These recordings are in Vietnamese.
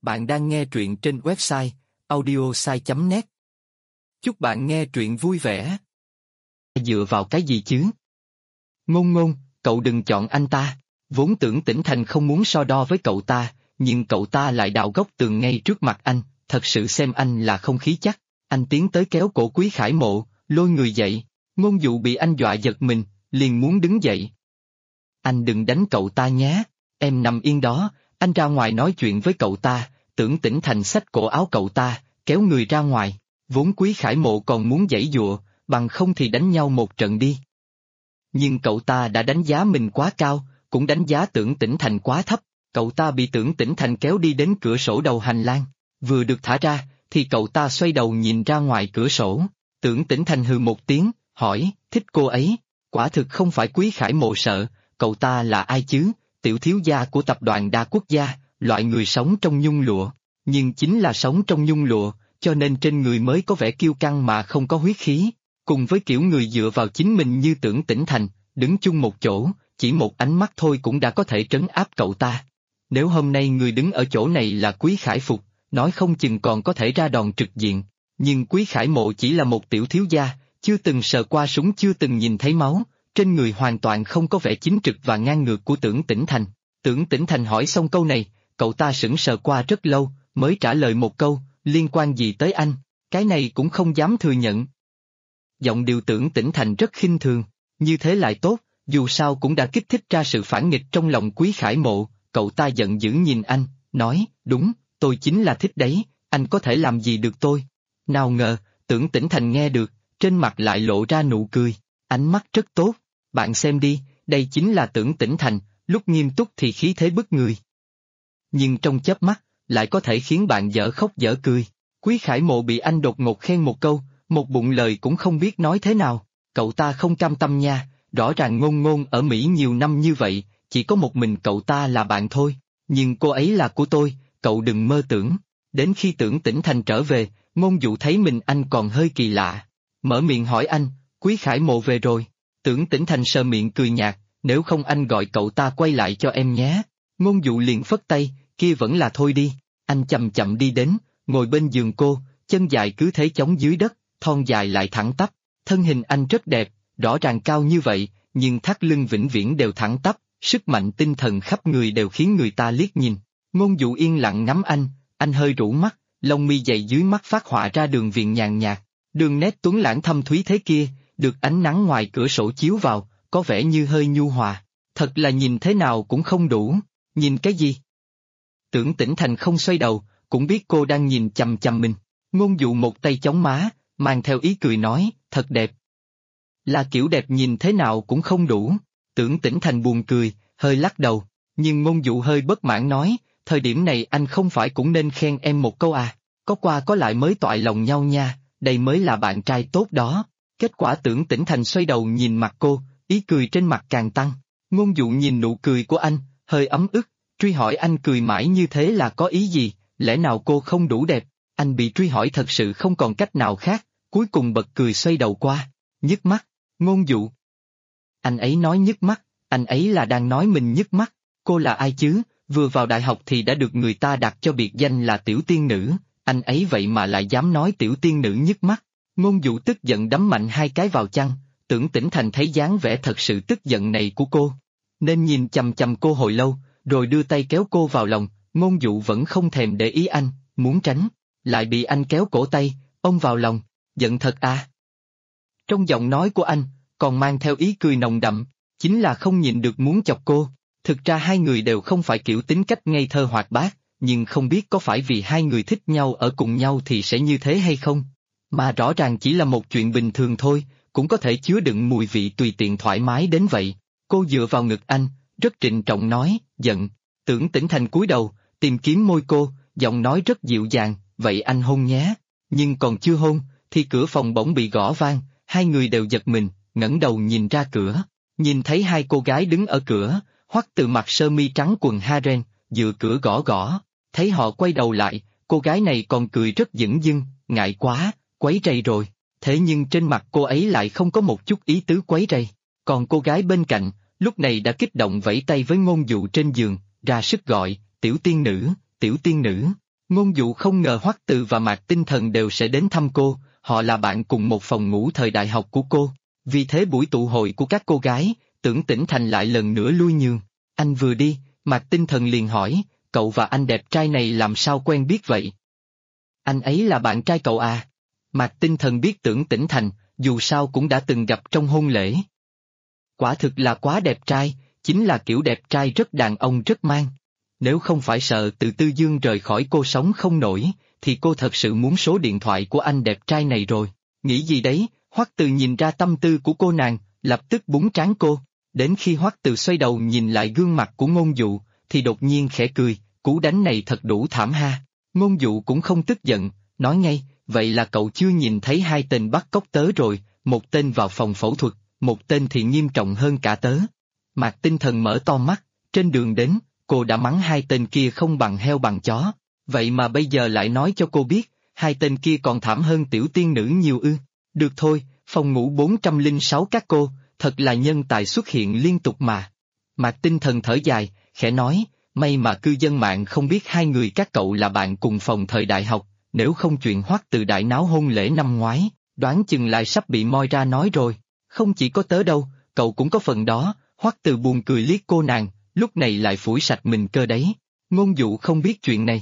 Bạn đang nghe truyện trên website audiosai.net. Chúc bạn nghe truyện vui vẻ. Dựa vào cái gì chứ? Ngôn Ngôn, cậu đừng chọn anh ta. Vốn tưởng Tĩnh Thành không muốn so đo với cậu ta, nhưng cậu ta lại đào góc tường ngay trước mặt anh, thật sự xem anh là không khí chắc. Anh tiến tới kéo cổ Quý Khải Mộ, lôi người dậy. Ngôn Dụ bị anh dọa giật mình, liền muốn đứng dậy. Anh đừng đánh cậu ta nhé, em nằm yên đó, anh ra ngoài nói chuyện với cậu ta. Tưởng Tĩnh Thành xách cổ áo cậu ta, kéo người ra ngoài. Vốn Quý Khải Mộ còn muốn giãy giụa, bằng không thì đánh nhau một trận đi. Nhưng cậu ta đã đánh giá mình quá cao, cũng đánh giá Tưởng Tĩnh Thành quá thấp. Cậu ta bị Tưởng Tĩnh Thành kéo đi đến cửa sổ đầu hành lang. Vừa được thả ra, thì cậu ta xoay đầu nhìn ra ngoài cửa sổ. Tưởng Tĩnh Thành hừ một tiếng, hỏi, thích cô ấy. Quả thực không phải Quý Khải Mộ sợ, cậu ta là ai chứ? Tiểu thiếu gia của tập đoàn đa quốc gia, loại người sống trong nhung lụa. Nhưng chính là sống trong nhung lụa, cho nên trên người mới có vẻ kiêu căng mà không có huyết khí. Cùng với kiểu người dựa vào chính mình như Tưởng Tĩnh Thành, đứng chung một chỗ, chỉ một ánh mắt thôi cũng đã có thể trấn áp cậu ta. Nếu hôm nay người đứng ở chỗ này là Quý Khải Phục, nói không chừng còn có thể ra đòn trực diện. Nhưng Quý Khải Mộ chỉ là một tiểu thiếu gia, chưa từng sờ qua súng, chưa từng nhìn thấy máu, trên người hoàn toàn không có vẻ chính trực và ngang ngược của Tưởng Tĩnh Thành. Tưởng Tĩnh Thành hỏi xong câu này, cậu ta sững sờ qua rất lâu, mới trả lời một câu, liên quan gì tới anh, cái này cũng không dám thừa nhận. Giọng điệu Tưởng Tĩnh Thành rất khinh thường, như thế lại tốt, dù sao cũng đã kích thích ra sự phản nghịch trong lòng Quý Khải Mộ. Cậu ta giận dữ nhìn anh, nói, đúng, tôi chính là thích đấy, anh có thể làm gì được tôi. Nào ngờ, Tưởng Tĩnh Thành nghe được, trên mặt lại lộ ra nụ cười, ánh mắt rất tốt, bạn xem đi, đây chính là Tưởng Tĩnh Thành, lúc nghiêm túc thì khí thế bức người. Nhưng trong chớp mắt, lại có thể khiến bạn dở khóc dở cười. Quý Khải Mộ bị anh đột ngột khen một câu, một bụng lời cũng không biết nói thế nào, cậu ta không cam tâm nha, rõ ràng Ngôn Ngôn ở Mỹ nhiều năm như vậy, chỉ có một mình cậu ta là bạn thôi, nhưng cô ấy là của tôi, cậu đừng mơ tưởng. Đến khi Tưởng Tĩnh Thành trở về, Ngôn Dụ thấy mình anh còn hơi kỳ lạ, mở miệng hỏi anh, Quý Khải Mộ về rồi. Tưởng Tĩnh Thành sờ miệng cười nhạt, nếu không anh gọi cậu ta quay lại cho em nhé. Ngôn Dụ liền phất tay, kia vẫn là thôi đi. Anh chậm chậm đi đến, ngồi bên giường cô, chân dài cứ thế chống dưới đất, thon dài lại thẳng tắp. Thân hình anh rất đẹp, rõ ràng cao như vậy, nhưng thắt lưng vĩnh viễn đều thẳng tắp, sức mạnh tinh thần khắp người đều khiến người ta liếc nhìn. Ngôn Dụ yên lặng ngắm anh hơi rũ mắt, lông mi dày dưới mắt phát họa ra đường viền nhàn nhạt, đường nét tuấn lãng thâm thúy thế kia, được ánh nắng ngoài cửa sổ chiếu vào, có vẻ như hơi nhu hòa. Thật là nhìn thế nào cũng không đủ, nhìn cái gì? Tưởng Tĩnh Thành không xoay đầu, cũng biết cô đang nhìn chằm chằm mình. Ngôn Dụ một tay chống má, mang theo ý cười nói, thật đẹp. Là kiểu đẹp nhìn thế nào cũng không đủ. Tưởng Tĩnh Thành buồn cười, hơi lắc đầu, nhưng Ngôn Dụ hơi bất mãn nói, thời điểm này anh không phải cũng nên khen em một câu à, có qua có lại mới toại lòng nhau nha, đây mới là bạn trai tốt đó. Kết quả Tưởng Tĩnh Thành xoay đầu nhìn mặt cô, ý cười trên mặt càng tăng. Ngôn Dụ nhìn nụ cười của anh, hơi ấm ức, truy hỏi anh cười mãi như thế là có ý gì, lẽ nào cô không đủ đẹp? Anh bị truy hỏi thật sự không còn cách nào khác, cuối cùng bật cười xoay đầu qua, nhức mắt. Ngôn Dụ. Anh ấy nói nhức mắt, anh ấy là đang nói mình nhức mắt, cô là ai chứ, vừa vào đại học thì đã được người ta đặt cho biệt danh là tiểu tiên nữ, anh ấy vậy mà lại dám nói tiểu tiên nữ nhức mắt. Ngôn Dụ tức giận đấm mạnh hai cái vào chăn. Tưởng Tĩnh Thành thấy dáng vẻ thật sự tức giận này của cô, nên nhìn chằm chằm cô hồi lâu, rồi đưa tay kéo cô vào lòng. Ngôn Dụ vẫn không thèm để ý anh, muốn tránh, lại bị anh kéo cổ tay, ôm vào lòng, giận thật à. Trong giọng nói của anh, còn mang theo ý cười nồng đậm, chính là không nhịn được muốn chọc cô. Thực ra hai người đều không phải kiểu tính cách ngây thơ hoạt bát, nhưng không biết có phải vì hai người thích nhau ở cùng nhau thì sẽ như thế hay không. Mà rõ ràng chỉ là một chuyện bình thường thôi, cũng có thể chứa đựng mùi vị tùy tiện thoải mái đến vậy. Cô dựa vào ngực anh, rất trịnh trọng nói, giận. Tưởng Tĩnh Thành cúi đầu, tìm kiếm môi cô, giọng nói rất dịu dàng, vậy anh hôn nhé. Nhưng còn chưa hôn, thì cửa phòng bỗng bị gõ vang, hai người đều giật mình, ngẩng đầu nhìn ra cửa. Nhìn thấy hai cô gái đứng ở cửa, Hoắc Từ mặc sơ mi trắng quần harem, dựa cửa gõ gõ. Thấy họ quay đầu lại, cô gái này còn cười rất dửng dưng, ngại quá, quấy rầy rồi. Thế nhưng trên mặt cô ấy lại không có một chút ý tứ quấy rầy. Còn cô gái bên cạnh, lúc này đã kích động vẫy tay với Ngôn Dụ trên giường, ra sức gọi, tiểu tiên nữ, tiểu tiên nữ. Ngôn Dụ không ngờ Hoắc Từ và Mạc Tinh Thần đều sẽ đến thăm cô, họ là bạn cùng một phòng ngủ thời đại học của cô. Vì thế buổi tụ hội của các cô gái, Tưởng Tĩnh Thành lại lần nữa lui nhường. Anh vừa đi, Mạc Tinh Thần liền hỏi, cậu và anh đẹp trai này làm sao quen biết vậy? Anh ấy là bạn trai cậu à? Mạc Tinh Thần biết Tưởng Tĩnh Thành, dù sao cũng đã từng gặp trong hôn lễ. Quả thực là quá đẹp trai, chính là kiểu đẹp trai rất đàn ông rất man. Nếu không phải sợ Từ Tư Dương rời khỏi cô sống không nổi, thì cô thật sự muốn số điện thoại của anh đẹp trai này rồi. Nghĩ gì đấy, Hoắc Từ nhìn ra tâm tư của cô nàng, lập tức búng trán cô. Đến khi Hoắc Từ xoay đầu nhìn lại gương mặt của Ngôn Dụ, thì đột nhiên khẽ cười, cú đánh này thật đủ thảm ha. Ngôn Dụ cũng không tức giận, nói ngay, vậy là cậu chưa nhìn thấy hai tên bắt cóc tớ rồi, một tên vào phòng phẫu thuật, một tên thì nghiêm trọng hơn cả tớ. Mạc Tinh Thần mở to mắt, trên đường đến, cô đã mắng hai tên kia không bằng heo bằng chó, vậy mà bây giờ lại nói cho cô biết, hai tên kia còn thảm hơn tiểu tiên nữ nhiều ư. Được thôi, phòng ngủ 406 các cô, thật là nhân tài xuất hiện liên tục mà. Mạc Tinh Thần thở dài, khẽ nói, may mà cư dân mạng không biết hai người các cậu là bạn cùng phòng thời đại học, nếu không chuyện Hoắc Từ đại náo hôn lễ năm ngoái, đoán chừng lại sắp bị moi ra nói rồi. Không chỉ có tớ đâu, cậu cũng có phần đó. Hoắc Từ buồn cười liếc cô nàng, lúc này lại phủi sạch mình cơ đấy. Ngôn Dụ không biết chuyện này.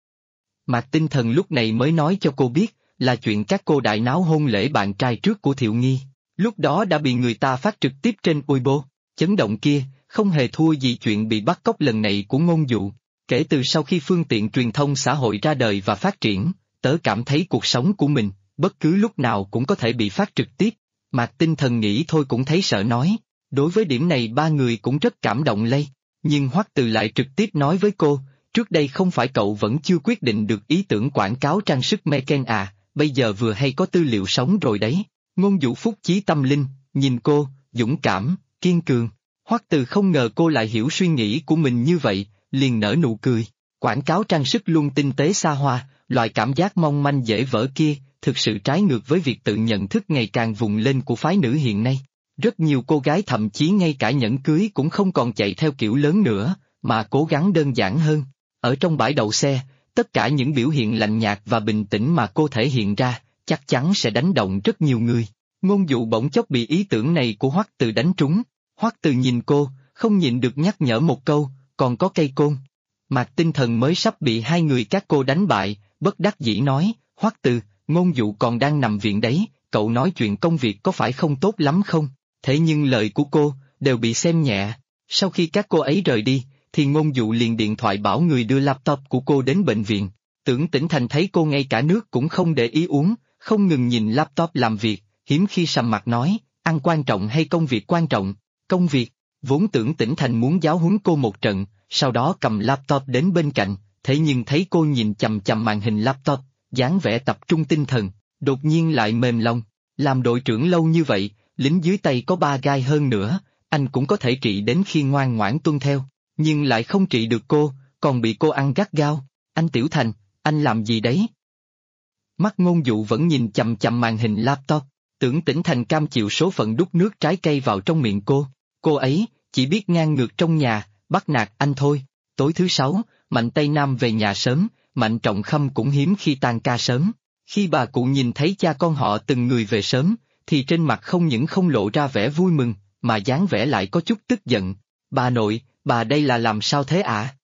Mạc Tinh Thần lúc này mới nói cho cô biết, là chuyện các cô đại náo hôn lễ bạn trai trước của Thiệu Nghi. Lúc đó đã bị người ta phát trực tiếp trên Weibo, chấn động kia, không hề thua gì chuyện bị bắt cóc lần này của Ngôn Dụ. Kể từ sau khi phương tiện truyền thông xã hội ra đời và phát triển, tớ cảm thấy cuộc sống của mình, bất cứ lúc nào cũng có thể bị phát trực tiếp. Mạc Tinh Thần nghĩ thôi cũng thấy sợ nói. Đối với điểm này ba người cũng rất cảm động lây, nhưng Hoắc Từ lại trực tiếp nói với cô, trước đây không phải cậu vẫn chưa quyết định được ý tưởng quảng cáo trang sức Meken à, bây giờ vừa hay có tư liệu sống rồi đấy. Ngôn Dụ phúc chí tâm linh, nhìn cô, dũng cảm, kiên cường. Hoắc Từ không ngờ cô lại hiểu suy nghĩ của mình như vậy, liền nở nụ cười. Quảng cáo trang sức luôn tinh tế xa hoa, loại cảm giác mong manh dễ vỡ kia, thực sự trái ngược với việc tự nhận thức ngày càng vùng lên của phái nữ hiện nay. Rất nhiều cô gái thậm chí ngay cả nhẫn cưới cũng không còn chạy theo kiểu lớn nữa, mà cố gắng đơn giản hơn. Ở trong bãi đậu xe, tất cả những biểu hiện lạnh nhạt và bình tĩnh mà cô thể hiện ra, chắc chắn sẽ đánh động rất nhiều người. Ngôn Dụ bỗng chốc bị ý tưởng này của Hoắc Từ đánh trúng. Hoắc Từ nhìn cô, không nhịn được nhắc nhở một câu, còn có cây côn. Mạc Tinh Thần mới sắp bị hai người các cô đánh bại, bất đắc dĩ nói, Hoắc Từ, Ngôn Dụ còn đang nằm viện đấy, cậu nói chuyện công việc có phải không tốt lắm không? Thế nhưng lời của cô, đều bị xem nhẹ. Sau khi các cô ấy rời đi, thì Ngôn Dụ liền điện thoại bảo người đưa laptop của cô đến bệnh viện. Tưởng Tĩnh Thành thấy cô ngay cả nước cũng không để ý uống, không ngừng nhìn laptop làm việc, hiếm khi sầm mặt nói, ăn quan trọng hay công việc quan trọng? Công việc, vốn Tưởng Tĩnh Thành muốn giáo huấn cô một trận, sau đó cầm laptop đến bên cạnh, thế nhưng thấy cô nhìn chằm chằm màn hình laptop, dáng vẻ tập trung tinh thần, đột nhiên lại mềm lòng. Làm đội trưởng lâu như vậy, lính dưới tay có 3 gai hơn nữa, anh cũng có thể trị đến khi ngoan ngoãn tuân theo, nhưng lại không trị được cô, còn bị cô ăn gắt gao. Anh Tiểu Thành, anh làm gì đấy? Mắt Ngôn Dụ vẫn nhìn chằm chằm màn hình laptop, Tưởng Tĩnh Thành cam chịu số phận đút nước trái cây vào trong miệng cô. Cô ấy, chỉ biết ngang ngược trong nhà, bắt nạt anh thôi. Tối thứ Sáu, Mạnh Tây Nam về nhà sớm, Mạnh Trọng Khâm cũng hiếm khi tan ca sớm. Khi bà cụ nhìn thấy cha con họ từng người về sớm, thì trên mặt không những không lộ ra vẻ vui mừng, mà dáng vẻ lại có chút tức giận. Bà nội, bà đây là làm sao thế ạ?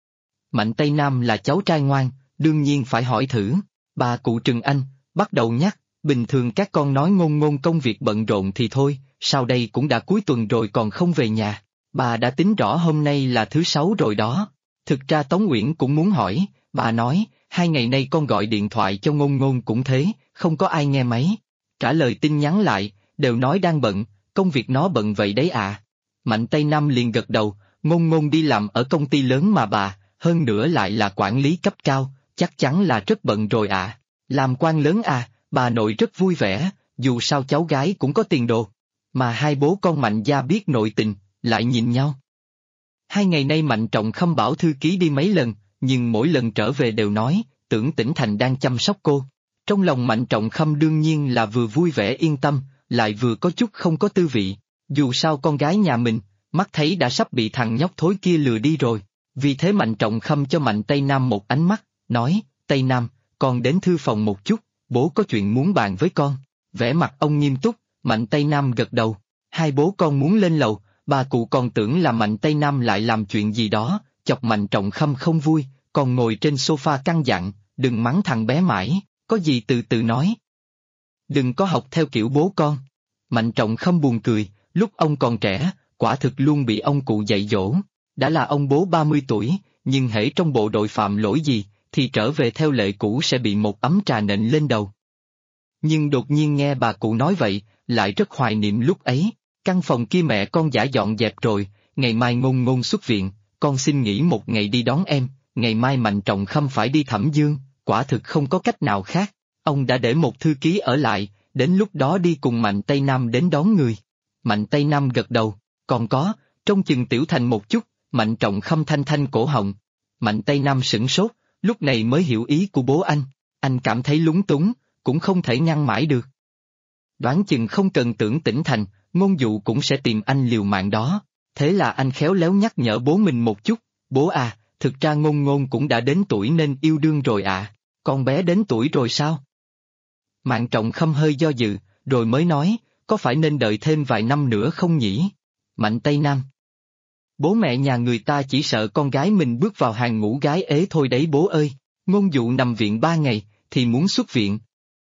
Mạnh Tây Nam là cháu trai ngoan, đương nhiên phải hỏi thử. Bà cụ trừng anh, bắt đầu nhắc, bình thường các con nói Ngôn Ngôn công việc bận rộn thì thôi, sau đây cũng đã cuối tuần rồi còn không về nhà. Bà đã tính rõ hôm nay là thứ Sáu rồi đó. Thực ra Tống Uyển cũng muốn hỏi, bà nói, 2 ngày nay con gọi điện thoại cho Ngôn Ngôn cũng thế, không có ai nghe máy. Trả lời tin nhắn lại, đều nói đang bận, công việc nó bận vậy đấy à. Mạnh Tây Nam liền gật đầu, Ngôn Ngôn đi làm ở công ty lớn mà bà, hơn nữa lại là quản lý cấp cao, chắc chắn là rất bận rồi à. Làm quan lớn à, bà nội rất vui vẻ, dù sao cháu gái cũng có tiền đồ. Mà hai bố con Mạnh gia biết nội tình, lại nhìn nhau. 2 ngày nay Mạnh Trọng Khâm bảo thư ký đi mấy lần, nhưng mỗi lần trở về đều nói, Tưởng Tĩnh Thành đang chăm sóc cô. Trong lòng Mạnh Trọng Khâm đương nhiên là vừa vui vẻ yên tâm, lại vừa có chút không có tư vị. Dù sao con gái nhà mình, mắt thấy đã sắp bị thằng nhóc thối kia lừa đi rồi. Vì thế Mạnh Trọng Khâm cho Mạnh Tây Nam một ánh mắt, nói, Tây Nam, con đến thư phòng một chút, bố có chuyện muốn bàn với con. Vẻ mặt ông nghiêm túc, Mạnh Tây Nam gật đầu. Hai bố con muốn lên lầu, bà cụ còn tưởng là Mạnh Tây Nam lại làm chuyện gì đó, chọc Mạnh Trọng Khâm không vui, còn ngồi trên sofa căn dặn, đừng mắng thằng bé mãi, có gì từ từ nói. Đừng có học theo kiểu bố con. Mạnh Trọng Khâm buồn cười, lúc ông còn trẻ, quả thực luôn bị ông cụ dạy dỗ. Đã là ông bố 30 tuổi, nhưng hễ trong bộ đội phạm lỗi gì, thì trở về theo lệ cũ sẽ bị một ấm trà nện lên đầu. Nhưng đột nhiên nghe bà cụ nói vậy, lại rất hoài niệm lúc ấy. Căn phòng kia mẹ con đã dọn dẹp rồi, ngày mai Ngôn Ngôn xuất viện, con xin nghỉ một ngày đi đón em, ngày mai Mạnh Trọng Khâm phải đi Thẩm Dương, quả thực không có cách nào khác. Ông đã để một thư ký ở lại, đến lúc đó đi cùng Mạnh Tây Nam đến đón người. Mạnh Tây Nam gật đầu, còn có, trông chừng Tiểu Thành một chút, Mạnh Trọng Khâm thanh thanh cổ họng. Mạnh Tây Nam sửng sốt, lúc này mới hiểu ý của bố anh cảm thấy lúng túng, cũng không thể ngăn mãi được. Đoán chừng không cần Tưởng Tĩnh Thành, Ngôn Dụ cũng sẽ tìm anh liều mạng đó. Thế là anh khéo léo nhắc nhở bố mình một chút, bố à, thực ra Ngôn Ngôn cũng đã đến tuổi nên yêu đương rồi ạ. Con bé đến tuổi rồi sao? Mạnh Trọng Khâm hơi do dự, rồi mới nói, có phải nên đợi thêm vài năm nữa không nhỉ? Mạnh Tây Nam. Bố mẹ nhà người ta chỉ sợ con gái mình bước vào hàng ngũ gái ế thôi đấy bố ơi. Ngôn Dụ nằm viện 3 ngày, thì muốn xuất viện.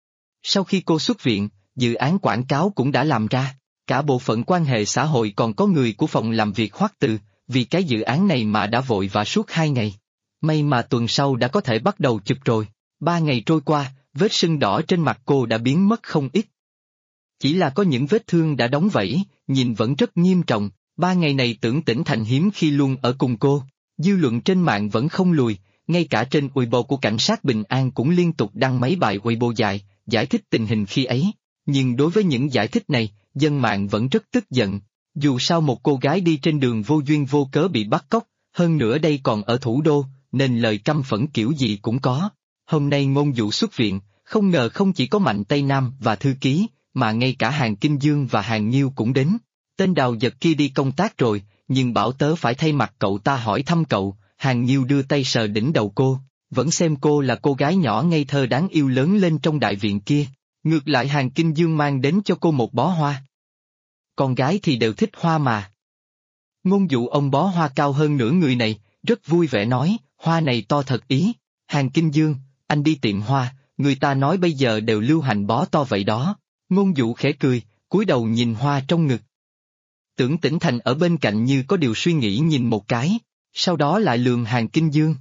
Sau khi cô xuất viện, dự án quảng cáo cũng đã làm ra, cả bộ phận quan hệ xã hội còn có người của phòng làm việc Hoắc Từ, vì cái dự án này mà đã vội vã suốt 2 ngày. May mà tuần sau đã có thể bắt đầu chụp rồi. 3 ngày trôi qua, vết sưng đỏ trên mặt cô đã biến mất không ít. Chỉ là có những vết thương đã đóng vảy, nhìn vẫn rất nghiêm trọng. 3 ngày này Tưởng Tĩnh Thành hiếm khi luôn ở cùng cô, dư luận trên mạng vẫn không lùi, ngay cả trên Weibo của cảnh sát Bình An cũng liên tục đăng mấy bài Weibo dài, giải thích tình hình khi ấy. Nhưng đối với những giải thích này, dân mạng vẫn rất tức giận. Dù sao một cô gái đi trên đường vô duyên vô cớ bị bắt cóc, hơn nữa đây còn ở thủ đô, nên lời căm phẫn kiểu gì cũng có. Hôm nay Ngôn Dụ xuất viện, không ngờ không chỉ có Mạnh Tây Nam và thư ký, mà ngay cả Hàn Kinh Dương và Hàn Nhiêu cũng đến. Tên Đào Giật kia đi công tác rồi, nhưng bảo tớ phải thay mặt cậu ta hỏi thăm cậu. Hàn Nhiêu đưa tay sờ đỉnh đầu cô, vẫn xem cô là cô gái nhỏ ngây thơ đáng yêu lớn lên trong đại viện kia. Ngược lại Hàn Kinh Dương mang đến cho cô một bó hoa. Con gái thì đều thích hoa mà. Ngôn Dụ ông bó hoa cao hơn nửa người này, rất vui vẻ nói, hoa này to thật ý. Hàn Kinh Dương, anh đi tiệm hoa, người ta nói bây giờ đều lưu hành bó to vậy đó. Ngôn Dụ khẽ cười, cúi đầu nhìn hoa trong ngực. Tưởng Tĩnh Thành ở bên cạnh như có điều suy nghĩ nhìn một cái, sau đó lại lườm Hàn Kinh Dương.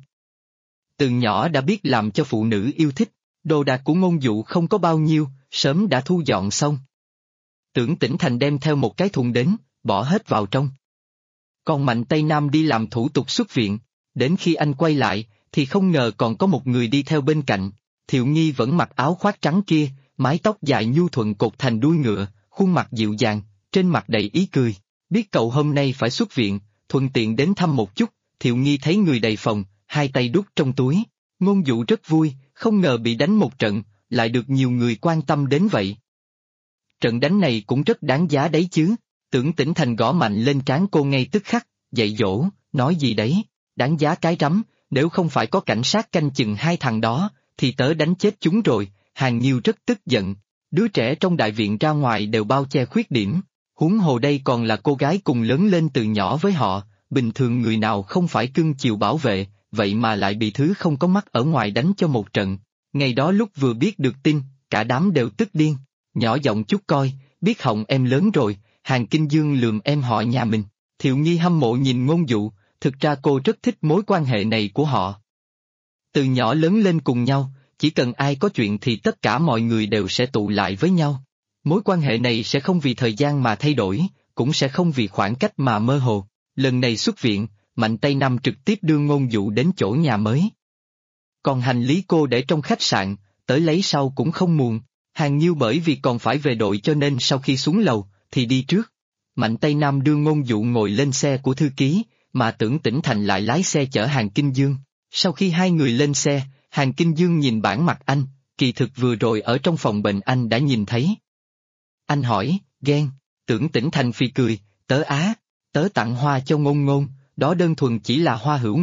Từ nhỏ đã biết làm cho phụ nữ yêu thích, đồ đạc của Ngôn Dụ không có bao nhiêu, sớm đã thu dọn xong. Tưởng Tĩnh Thành đem theo một cái thùng đến, bỏ hết vào trong. Còn Mạnh Tây Nam đi làm thủ tục xuất viện, đến khi anh quay lại, thì không ngờ còn có một người đi theo bên cạnh. Thiệu Nghi vẫn mặc áo khoác trắng kia, mái tóc dài nhu thuận cột thành đuôi ngựa, khuôn mặt dịu dàng, trên mặt đầy ý cười. Biết cậu hôm nay phải xuất viện, thuận tiện đến thăm một chút. Thiệu Nghi thấy người đầy phòng, hai tay đút trong túi. Ngôn Dụ rất vui, không ngờ bị đánh một trận, lại được nhiều người quan tâm đến vậy. Trận đánh này cũng rất đáng giá đấy chứ. Tưởng Tĩnh Thành gõ mạnh lên trán cô ngay tức khắc, dạy dỗ, nói gì đấy, đáng giá cái rắm, nếu không phải có cảnh sát canh chừng hai thằng đó, thì tớ đánh chết chúng rồi. Hàn Nhiêu rất tức giận, đứa trẻ trong đại viện ra ngoài đều bao che khuyết điểm, huống hồ đây còn là cô gái cùng lớn lên từ nhỏ với họ, bình thường người nào không phải cưng chiều bảo vệ, vậy mà lại bị thứ không có mắt ở ngoài đánh cho một trận. Ngày đó lúc vừa biết được tin, cả đám đều tức điên, nhỏ giọng chút coi, biết họng em lớn rồi. Hàn Kinh Dương lườm em họ nhà mình. Thiệu Nghi hâm mộ nhìn Ngôn Dụ, thực ra cô rất thích mối quan hệ này của họ. Từ nhỏ lớn lên cùng nhau, chỉ cần ai có chuyện thì tất cả mọi người đều sẽ tụ lại với nhau. Mối quan hệ này sẽ không vì thời gian mà thay đổi, cũng sẽ không vì khoảng cách mà mơ hồ. Lần này xuất viện, Mạnh Tây Nam trực tiếp đưa Ngôn Dụ đến chỗ nhà mới. Còn hành lý cô để trong khách sạn, tới lấy sau cũng không muộn. Hàn Nhiêu bởi vì còn phải về đội cho nên sau khi xuống lầu, thì đi trước. Mạnh Tây Nam đưa Ngôn Dụ ngồi lên xe của thư ký, mà Tưởng Tĩnh Thành lại lái xe chở Hàn Kinh Dương. Sau khi hai người lên xe, Hàn Kinh Dương nhìn bản mặt anh, kỳ thực vừa rồi ở trong phòng bệnh anh đã nhìn thấy. Anh hỏi, ghen, Tưởng Tĩnh Thành phì cười, tớ tặng hoa cho Ngôn Ngôn, đó đơn thuần chỉ là hoa hữu nghị,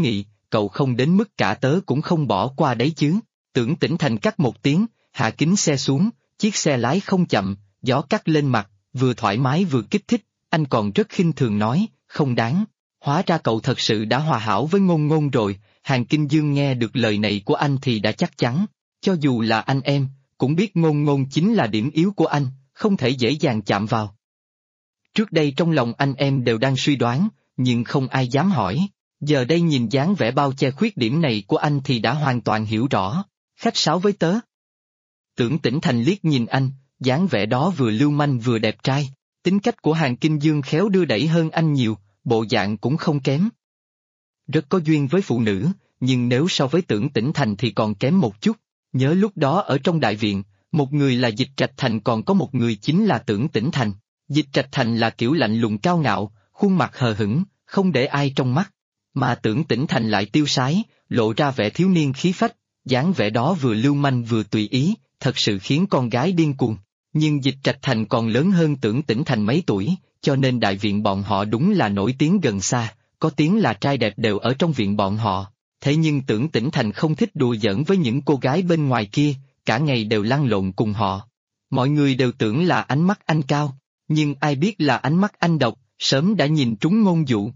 cậu không đến mức cả tớ cũng không bỏ qua đấy chứ. Tưởng Tĩnh Thành cắt một tiếng, hạ kính xe xuống, chiếc xe lái không chậm, gió cắt lên mặt, vừa thoải mái vừa kích thích, anh còn rất khinh thường nói, không đáng. Hóa ra cậu thật sự đã hòa hảo với Ngôn Ngôn rồi. Hàn Kinh Dương nghe được lời này của anh thì đã chắc chắn, cho dù là anh em, cũng biết Ngôn Ngôn chính là điểm yếu của anh, không thể dễ dàng chạm vào. Trước đây trong lòng anh em đều đang suy đoán, nhưng không ai dám hỏi, giờ đây nhìn dáng vẻ bao che khuyết điểm này của anh thì đã hoàn toàn hiểu rõ, khách sáo với tớ. Tưởng Tĩnh Thành liếc nhìn anh, dáng vẻ đó vừa lưu manh vừa đẹp trai, tính cách của Hàn Kinh Dương khéo đưa đẩy hơn anh nhiều, bộ dạng cũng không kém. Rất có duyên với phụ nữ, nhưng nếu so với Tưởng Tĩnh Thành thì còn kém một chút. Nhớ lúc đó ở trong đại viện, một người là Dịch Trạch Thành còn có một người chính là Tưởng Tĩnh Thành. Dịch Trạch Thành là kiểu lạnh lùng cao ngạo, khuôn mặt hờ hững, không để ai trong mắt. Mà Tưởng Tĩnh Thành lại tiêu sái, lộ ra vẻ thiếu niên khí phách, dáng vẻ đó vừa lưu manh vừa tùy ý, thật sự khiến con gái điên cuồng. Nhưng Dịch Trạch Thành còn lớn hơn Tưởng Tĩnh Thành mấy tuổi, cho nên đại viện bọn họ đúng là nổi tiếng gần xa, có tiếng là trai đẹp đều ở trong viện bọn họ. Thế nhưng Tưởng Tĩnh Thành không thích đùa giỡn với những cô gái bên ngoài kia, cả ngày đều lăn lộn cùng họ. Mọi người đều tưởng là ánh mắt anh cao, nhưng ai biết là ánh mắt anh độc, sớm đã nhìn trúng Ngôn Dụ.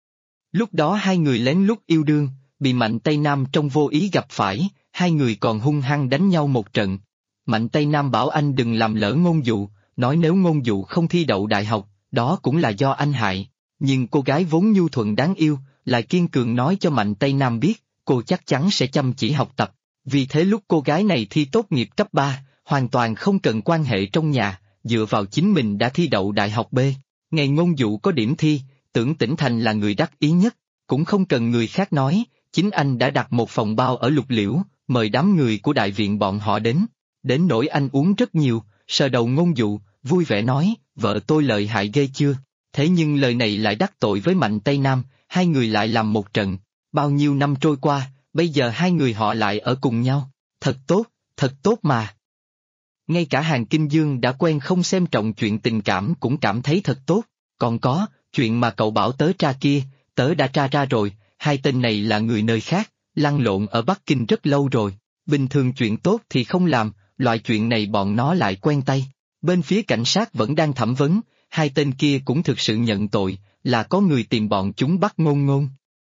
Lúc đó hai người lén lút yêu đương, bị Mạnh Tây Nam trong vô ý gặp phải, hai người còn hung hăng đánh nhau một trận. Mạnh Tây Nam bảo anh đừng làm lỡ Ngôn Dụ, nói nếu Ngôn Dụ không thi đậu đại học, đó cũng là do anh hại. Nhưng cô gái vốn nhu thuận đáng yêu, lại kiên cường nói cho Mạnh Tây Nam biết, cô chắc chắn sẽ chăm chỉ học tập. Vì thế lúc cô gái này thi tốt nghiệp cấp 3, hoàn toàn không cần quan hệ trong nhà, dựa vào chính mình đã thi đậu đại học B. Ngày Ngôn Dụ có điểm thi, Tưởng Tĩnh Thành là người đắc ý nhất, cũng không cần người khác nói, chính anh đã đặt một phòng bao ở Lục Liễu, mời đám người của đại viện bọn họ đến. Đến nỗi anh uống rất nhiều, sờ đầu Ngôn Dụ, vui vẻ nói, vợ tôi lợi hại ghê chưa? Thế nhưng lời này lại đắc tội với Mạnh Tây Nam, hai người lại làm một trận. Bao nhiêu năm trôi qua, bây giờ hai người họ lại ở cùng nhau. Thật tốt mà. Ngay cả Hàn Kinh Dương đã quen không xem trọng chuyện tình cảm cũng cảm thấy thật tốt. Còn có, chuyện mà cậu bảo tớ tra kia, tớ đã tra ra rồi, hai tên này là người nơi khác, lăn lộn ở Bắc Kinh rất lâu rồi. Bình thường chuyện tốt thì không làm, loại chuyện này bọn nó lại quen tay. Bên phía cảnh sát vẫn đang thẩm vấn, hai tên kia cũng thực sự nhận tội, là có người tìm bọn chúng bắt Ngôn Ngôn.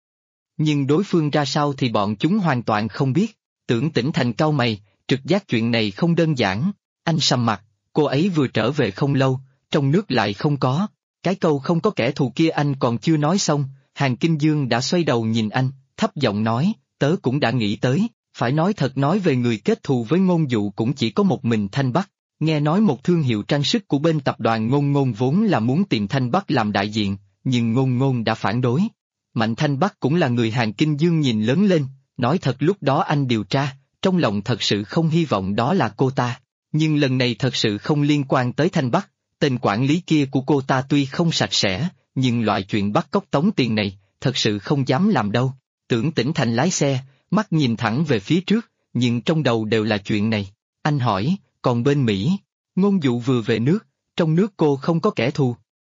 Nhưng đối phương ra sao thì bọn chúng hoàn toàn không biết. Tưởng Tĩnh Thành cau mày, trực giác chuyện này không đơn giản. Anh sầm mặt, cô ấy vừa trở về không lâu, trong nước lại không có. Cái câu không có kẻ thù kia anh còn chưa nói xong, Hàn Kinh Dương đã xoay đầu nhìn anh, thấp giọng nói, tớ cũng đã nghĩ tới, phải nói thật nói về người kết thù với Ngôn Dụ cũng chỉ có một mình Thanh Bắc. Nghe nói một thương hiệu trang sức của bên tập đoàn Ngôn Ngôn vốn là muốn tìm Thanh Bắc làm đại diện, nhưng Ngôn Ngôn đã phản đối. Mạnh Thanh Bắc cũng là người Hàn Kinh Dương nhìn lớn lên, nói thật lúc đó anh điều tra, trong lòng thật sự không hy vọng đó là cô ta. Nhưng lần này thật sự không liên quan tới Thanh Bắc, tên quản lý kia của cô ta tuy không sạch sẽ, nhưng loại chuyện bắt cóc tống tiền này, thật sự không dám làm đâu. Tưởng Tĩnh Thành lái xe, mắt nhìn thẳng về phía trước, nhưng trong đầu đều là chuyện này. Anh hỏi, còn bên Mỹ, Ngôn Dụ vừa về nước, trong nước cô không có kẻ thù.